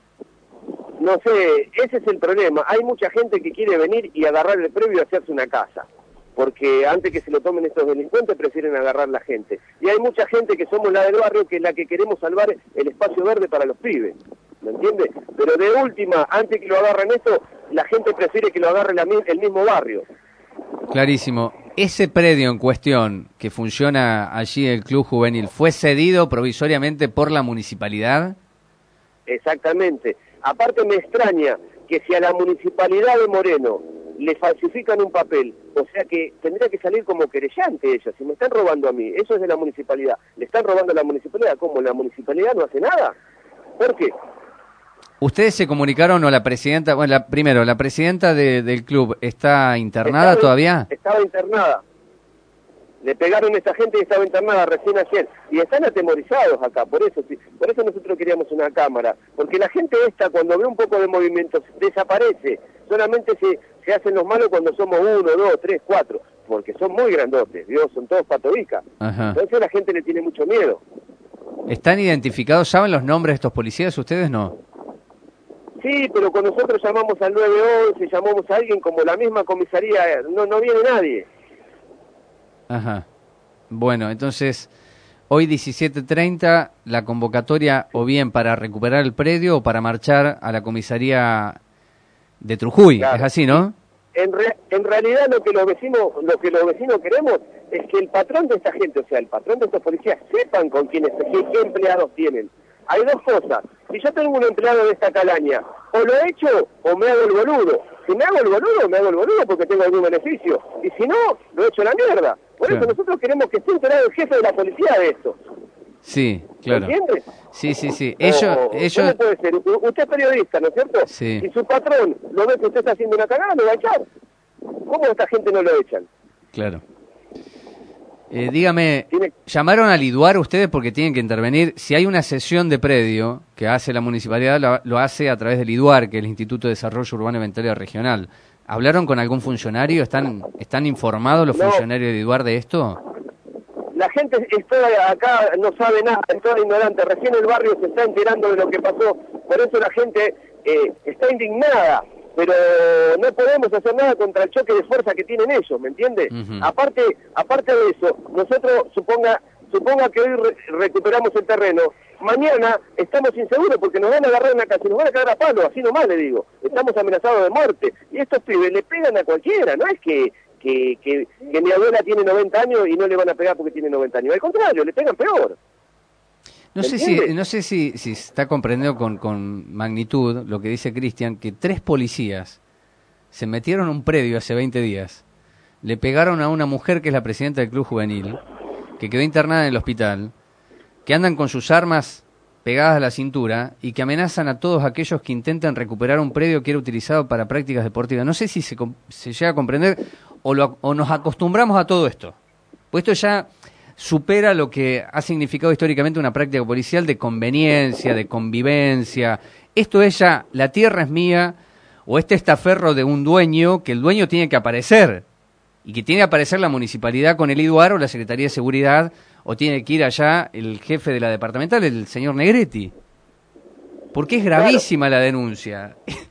No sé, ese es el problema. Hay mucha gente que quiere venir y agarrar el predio y hacerse una casa. Porque antes que se lo tomen estos delincuentes prefieren agarrar la gente. Y hay mucha gente que somos la del barrio que es la que queremos salvar el espacio verde para los pibes. ¿Me entiendes? Pero de última, antes que lo agarren esto, la gente prefiere que lo agarre el mismo barrio. Clarísimo. Ese predio en cuestión que funciona allí el Club Juvenil, ¿fue cedido provisoriamente por la municipalidad? Exactamente. Aparte me extraña que si a la municipalidad de Moreno le falsifican un papel, o sea que tendría que salir como querellante ellos, si me están robando a mí, eso es de la municipalidad, le están robando a la municipalidad, ¿cómo? ¿La municipalidad no hace nada? ¿Por qué? ¿Ustedes se comunicaron o la presidenta, bueno, la presidenta del club está internada todavía? Estaba internada. Le pegaron a esta gente y estaba internada recién ayer. Y están atemorizados acá, por eso nosotros queríamos una cámara. Porque la gente esta, cuando ve un poco de movimiento, desaparece. Solamente se hacen los malos cuando somos 1, 2, 3, 4. Porque son muy grandotes, Dios, son todos patobicas. Entonces la gente le tiene mucho miedo. ¿Están identificados? ¿Saben los nombres de estos policías? ¿Ustedes no? Sí, pero cuando nosotros llamamos al 911, llamamos a alguien como la misma comisaría, no viene nadie. Ajá. Bueno, entonces, hoy 17:30, la convocatoria o bien para recuperar el predio o para marchar a la comisaría de Trujuy. Claro. Es así, ¿no? En realidad lo que los vecinos queremos es que el patrón de esta gente, o sea, el patrón de estos policías, sepan con qué empleados tienen. Hay dos cosas. Si yo tengo un empleado de esta calaña, o lo echo o me hago el boludo. Si me hago el boludo porque tengo algún beneficio. Y si no, lo echo a la mierda. Por eso nosotros queremos que esté enterado el jefe de la policía de esto. Sí, claro. ¿Me entiendes? Sí. ¿Cómo puede ser? Usted es periodista, ¿no es cierto? Sí. Y su patrón lo ve que usted está haciendo una cagada, lo va a echar. ¿Cómo a esta gente no lo echan? Claro. Dígame, ¿llamaron al IDUAR ustedes porque tienen que intervenir? Si hay una cesión de predio que hace la municipalidad, lo hace a través del IDUAR, que es el Instituto de Desarrollo Urbano e Inventario Regional. ¿Hablaron con algún funcionario? ¿Están informados los funcionarios del IDUAR de esto? La gente está acá, no sabe nada, es toda ignorante. Recién el barrio se está enterando de lo que pasó. Por eso la gente está indignada. Pero no podemos hacer nada contra el choque de fuerza que tienen ellos, ¿me entiende? Aparte de eso, nosotros, suponga que hoy recuperamos el terreno, mañana estamos inseguros porque nos van a agarrar una casa y nos van a cagar a palo, así nomás le digo. Estamos amenazados de muerte. Y estos pibes le pegan a cualquiera, no es que mi abuela tiene 90 años y no le van a pegar porque tiene 90 años. Al contrario, le pegan peor. No sé si está comprendiendo con magnitud lo que dice Cristian, que 3 policías se metieron a un predio hace 20 días, le pegaron a una mujer que es la presidenta del Club Juvenil, que quedó internada en el hospital, que andan con sus armas pegadas a la cintura y que amenazan a todos aquellos que intentan recuperar un predio que era utilizado para prácticas deportivas. No sé si se llega a comprender o nos acostumbramos a todo esto. Pues esto ya supera lo que ha significado históricamente una práctica policial de conveniencia, de convivencia. Esto es ya, la tierra es mía, o este testaferro de un dueño, que el dueño tiene que aparecer, y que tiene que aparecer la municipalidad con el IDUAR o la Secretaría de Seguridad, o tiene que ir allá el jefe de la departamental, el señor Negretti. Porque es gravísima la denuncia.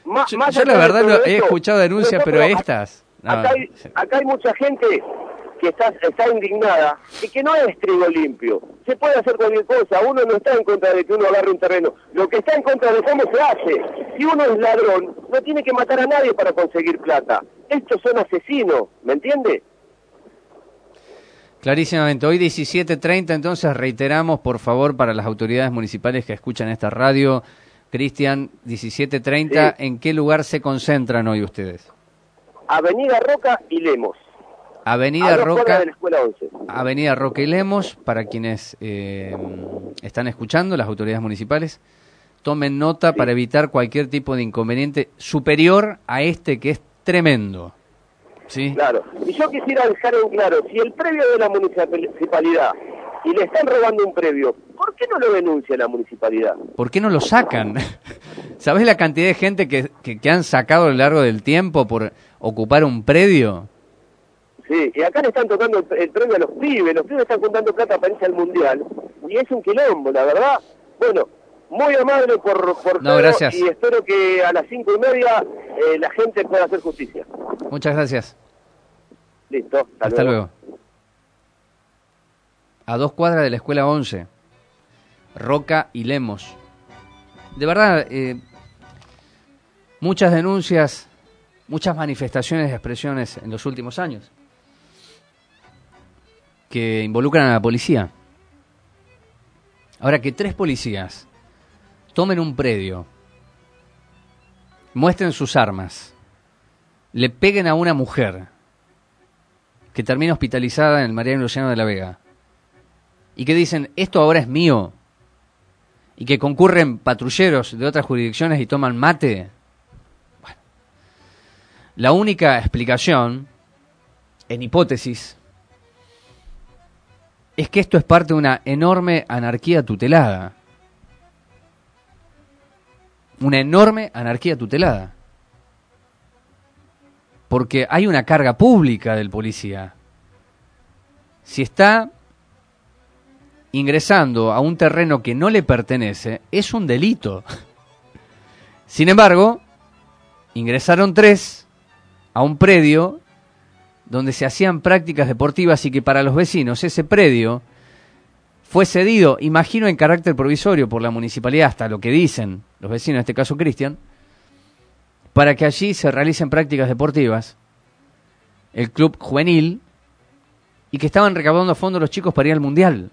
Yo la verdad no he escuchado denuncias, pero estas... No, acá hay mucha gente que está indignada y que no es trigo limpio. Se puede hacer cualquier cosa. Uno no está en contra de que uno agarre un terreno. Lo que está en contra de cómo se hace. Si uno es ladrón, no tiene que matar a nadie para conseguir plata. Estos son asesinos, ¿me entiende? Clarísimamente. Hoy 17:30, entonces reiteramos, por favor, para las autoridades municipales que escuchan esta radio, Cristian, 17:30, sí. ¿En qué lugar se concentran hoy ustedes? Avenida Roca y Lemos. Avenida Roca, de la Escuela 11. Avenida Roca y Lemos, para quienes están escuchando, las autoridades municipales, tomen nota para evitar cualquier tipo de inconveniente superior a este que es tremendo. ¿Sí? Claro. Y yo quisiera dejar en claro, si el predio de la municipalidad y le están robando un predio, ¿por qué no lo denuncia la municipalidad? ¿Por qué no lo sacan? ¿Sabés la cantidad de gente que han sacado a lo largo del tiempo por ocupar un predio? Sí, y acá le están tocando el premio a los pibes están juntando plata para irse al Mundial, y es un quilombo, la verdad. Bueno, muy amable por todo, gracias. Y espero que a las 5:30 la gente pueda hacer justicia. Muchas gracias. Listo, hasta luego. A 2 cuadras de la Escuela 11, Roca y Lemos. De verdad, muchas denuncias, muchas manifestaciones y expresiones en los últimos años que involucran a la policía. Ahora, que 3 policías tomen un predio, muestren sus armas, le peguen a una mujer que termina hospitalizada en el Mariano Luciano de la Vega, y que dicen, esto ahora es mío, y que concurren patrulleros de otras jurisdicciones y toman mate. Bueno, la única explicación, en hipótesis, es que esto es parte de una enorme anarquía tutelada. Una enorme anarquía tutelada. Porque hay una carga pública del policía. Si está ingresando a un terreno que no le pertenece, es un delito. Sin embargo, ingresaron 3 a un predio donde se hacían prácticas deportivas y que para los vecinos ese predio fue cedido, imagino en carácter provisorio por la municipalidad, hasta lo que dicen los vecinos, en este caso Cristian, para que allí se realicen prácticas deportivas, el club juvenil, y que estaban recaudando fondos los chicos para ir al Mundial.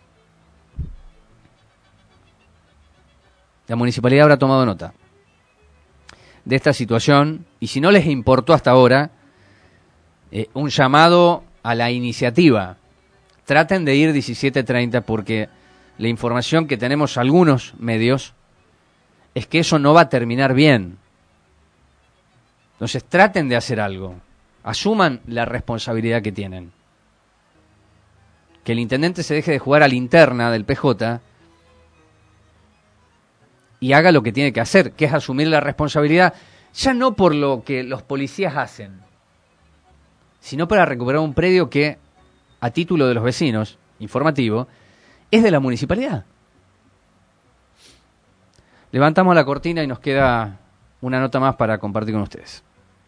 La municipalidad habrá tomado nota de esta situación, y si no les importó hasta ahora, un llamado a la iniciativa. Traten de ir 17:30, porque la información que tenemos algunos medios es que eso no va a terminar bien. Entonces traten de hacer algo. Asuman la responsabilidad que tienen. Que el intendente se deje de jugar a linterna del PJ y haga lo que tiene que hacer, que es asumir la responsabilidad, ya no por lo que los policías hacen, sino para recuperar un predio que, a título de los vecinos, informativo, es de la municipalidad. Levantamos la cortina y nos queda una nota más para compartir con ustedes.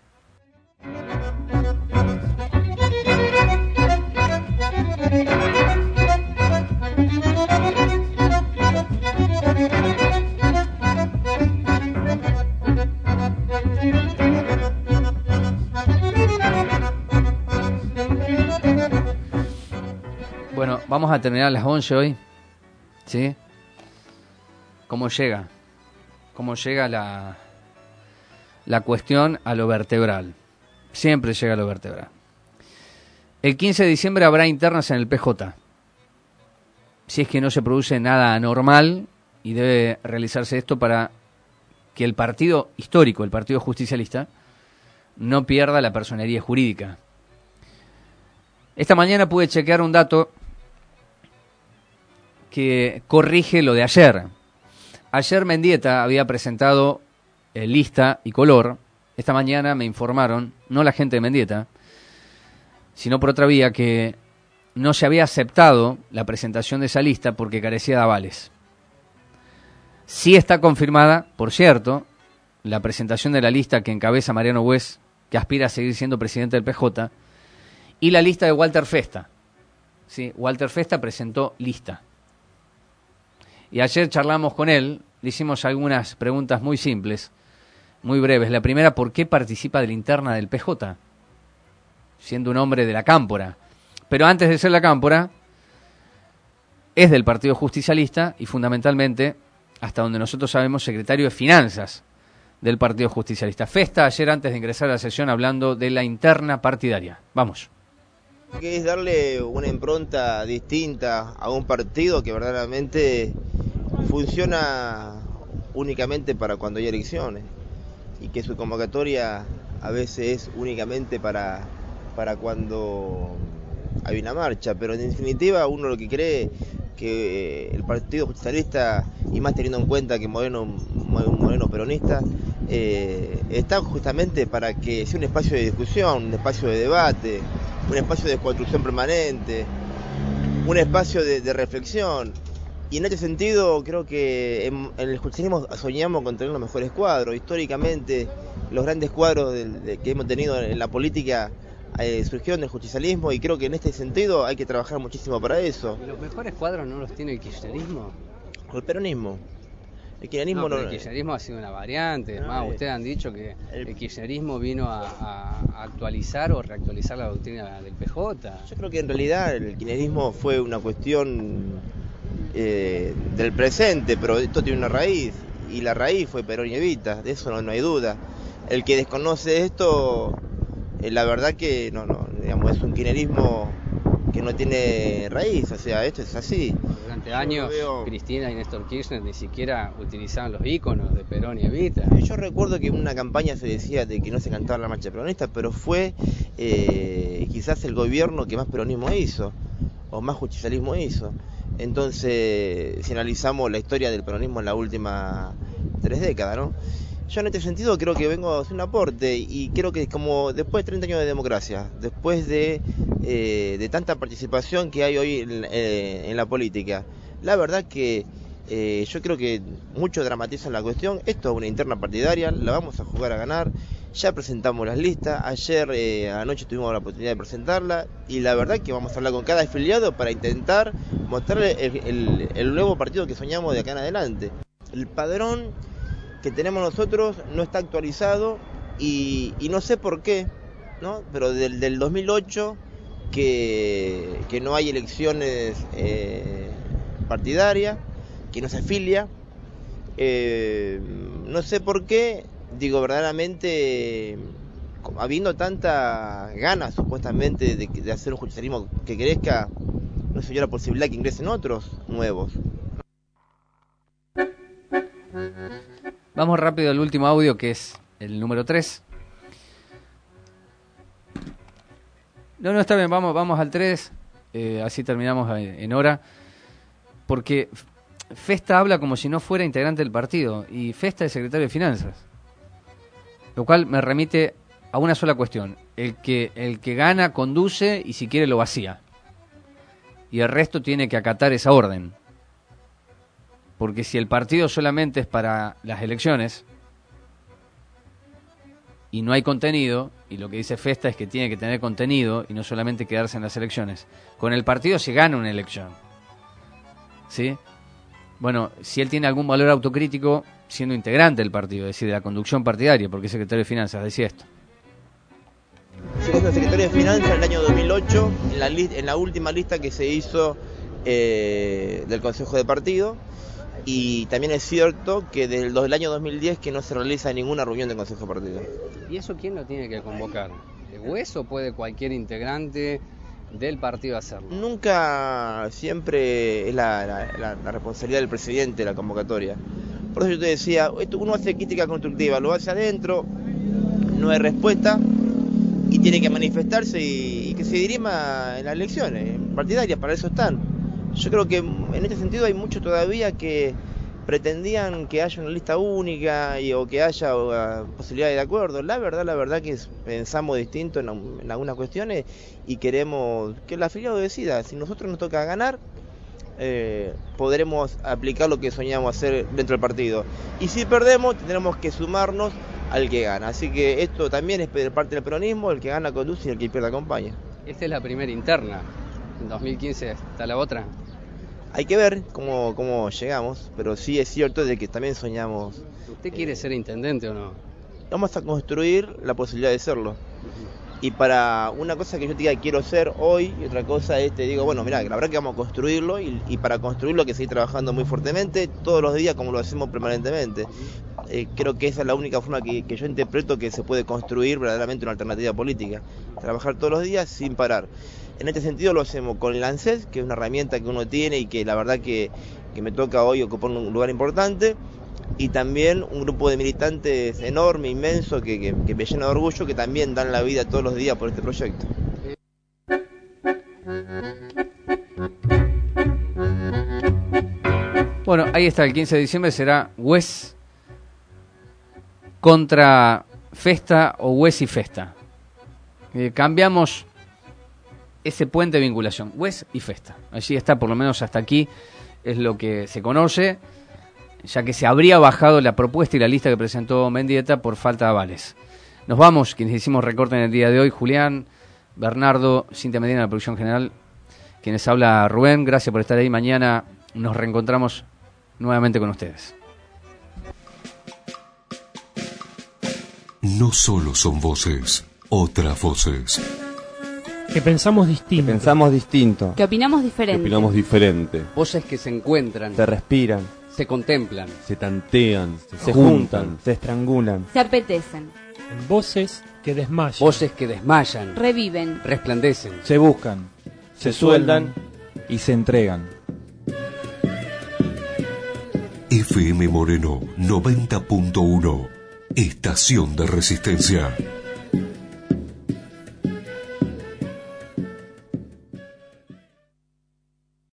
Bueno, vamos a terminar a las 11 hoy, ¿sí? ¿Cómo llega? ¿Cómo llega la cuestión a lo vertebral? Siempre llega a lo vertebral. El 15 de diciembre habrá internas en el PJ. Si es que no se produce nada anormal, y debe realizarse esto para que el partido histórico, el Partido Justicialista, no pierda la personería jurídica. Esta mañana pude chequear un dato que corrige lo de ayer. Ayer Mendieta había presentado lista y color. Esta mañana me informaron, no la gente de Mendieta, sino por otra vía, que no se había aceptado la presentación de esa lista porque carecía de avales. Sí está confirmada, por cierto, la presentación de la lista que encabeza Mariano Bues, que aspira a seguir siendo presidente del PJ, y la lista de Walter Festa. ¿Sí? Walter Festa presentó lista. Y ayer charlamos con él, le hicimos algunas preguntas muy simples, muy breves. La primera, ¿por qué participa de la interna del PJ? Siendo un hombre de la Cámpora. Pero antes de ser la Cámpora, es del Partido Justicialista y fundamentalmente, hasta donde nosotros sabemos, secretario de Finanzas del Partido Justicialista. Festa ayer antes de ingresar a la sesión hablando de la interna partidaria. Vamos. Que es darle una impronta distinta a un partido que verdaderamente funciona únicamente para cuando hay elecciones y que su convocatoria a veces es únicamente para cuando hay una marcha, pero en definitiva uno lo que cree que el Partido Justicialista, y más teniendo en cuenta que Moreno peronista, está justamente para que sea un espacio de discusión, un espacio de debate, un espacio de construcción permanente, un espacio de reflexión. Y en este sentido creo que en el justicialismo soñamos con tener los mejores cuadros. Históricamente los grandes cuadros que hemos tenido en la política surgieron del justicialismo, y creo que en este sentido hay que trabajar muchísimo para eso. ¿Y los mejores cuadros no los tiene el kirchnerismo? El peronismo. El kirchnerismo el kirchnerismo ha sido una variante. Es más, ustedes han dicho que el kirchnerismo vino a actualizar o reactualizar la doctrina del PJ. Yo creo que en realidad el kirchnerismo fue una cuestión del presente, pero esto tiene una raíz, y la raíz fue Perón y Evita, de eso no hay duda. El que desconoce esto, la verdad que digamos, es un kirchnerismo que no tiene raíz, o sea, esto es así. Durante años Cristina y Néstor Kirchner ni siquiera utilizaban los íconos de Perón y Evita. Yo recuerdo que en una campaña se decía de que no se cantaba la marcha peronista, pero fue quizás el gobierno que más peronismo hizo, o más justicialismo hizo. Entonces, si analizamos la historia del peronismo en las últimas 3 décadas, ¿no? Yo en este sentido creo que vengo a hacer un aporte, y creo que como después de 30 años de democracia, después de tanta participación que hay hoy en la política, la verdad que yo creo que muchos dramatizan la cuestión. Esto es una interna partidaria, la vamos a jugar a ganar. Ya presentamos las listas, ayer anoche tuvimos la oportunidad de presentarla, y la verdad que vamos a hablar con cada afiliado para intentar mostrarle el nuevo partido que soñamos de acá en adelante. El padrón que tenemos nosotros no está actualizado, y no sé por qué, ¿no? Pero del 2008 que no hay elecciones partidarias, que no se afilia, no sé por qué. Digo, verdaderamente, habiendo tanta ganas supuestamente de hacer un justicialismo que crezca, no se dio la posibilidad que ingresen otros nuevos. Vamos rápido al último audio, que es el número 3. No, está bien, vamos al 3, así terminamos en hora, porque Festa habla como si no fuera integrante del partido, y Festa es secretario de Finanzas. Lo cual me remite a una sola cuestión: el que gana conduce, y si quiere lo vacía, y el resto tiene que acatar esa orden, porque si el partido solamente es para las elecciones y no hay contenido, y lo que dice Festa es que tiene que tener contenido y no solamente quedarse en las elecciones, con el partido se gana una elección, ¿sí? Bueno, si él tiene algún valor autocrítico siendo integrante del partido, es decir, de la conducción partidaria, porque es secretario de Finanzas, decía esto. Siendo secretario de Finanzas en el año 2008, en la última lista que se hizo del Consejo de Partido, y también es cierto que desde el año 2010 que no se realiza ninguna reunión del Consejo de Partido. ¿Y eso quién lo tiene que convocar? ¿El Bues o puede cualquier integrante del partido hacerlo? Nunca, siempre es la responsabilidad del presidente la convocatoria. Por eso yo te decía, uno hace crítica constructiva, lo hace adentro, no hay respuesta, y tiene que manifestarse y que se dirima en las elecciones partidarias, para eso están. Yo creo que en este sentido hay mucho todavía que pretendían que haya una lista única o que haya posibilidades de acuerdo. La verdad que pensamos distinto en algunas cuestiones, y queremos que el afiliado decida. Si nosotros nos toca ganar, podremos aplicar lo que soñamos hacer dentro del partido. Y si perdemos, tendremos que sumarnos al que gana. Así que esto también es parte del peronismo, el que gana conduce y el que pierde acompaña. Esta es la primera interna. En 2015 está la otra. Hay que ver cómo llegamos, pero sí es cierto de que también soñamos. ¿Usted quiere ser intendente o no? Vamos a construir la posibilidad de serlo. Y para una cosa que yo te diga quiero ser hoy, y otra cosa es te digo, bueno, mirá, la verdad que vamos a construirlo, y para construirlo hay que seguir trabajando muy fuertemente, todos los días como lo hacemos permanentemente. Creo que esa es la única forma que yo interpreto que se puede construir verdaderamente una alternativa política. Trabajar todos los días sin parar. En este sentido lo hacemos con el ANSES, que es una herramienta que uno tiene y que la verdad que me toca hoy ocupar un lugar importante, y también un grupo de militantes enorme, inmenso, que me llena de orgullo, que también dan la vida todos los días por este proyecto. Bueno, ahí está, el 15 de diciembre será Wes contra Festa o Wes y Festa. Cambiamos ese puente de vinculación, Wes y Festa. Allí está, por lo menos hasta aquí, es lo que se conoce, ya que se habría bajado la propuesta y la lista que presentó Mendieta por falta de avales. Nos vamos, quienes hicimos recorte en el día de hoy, Julián, Bernardo, Cintia Medina, la producción general, quienes habla Rubén, gracias por estar ahí. Mañana nos reencontramos nuevamente con ustedes. No solo son voces, otras voces. Que pensamos distinto. Que opinamos diferente. Voces que se encuentran. Se respiran. Se contemplan. Se tantean. Se juntan. Se estrangulan. Se apetecen. Voces que desmayan. Voces que desmayan. Reviven. Resplandecen. Se buscan. Se sueldan. Y se entregan. FM Moreno 90.1. Estación de Resistencia.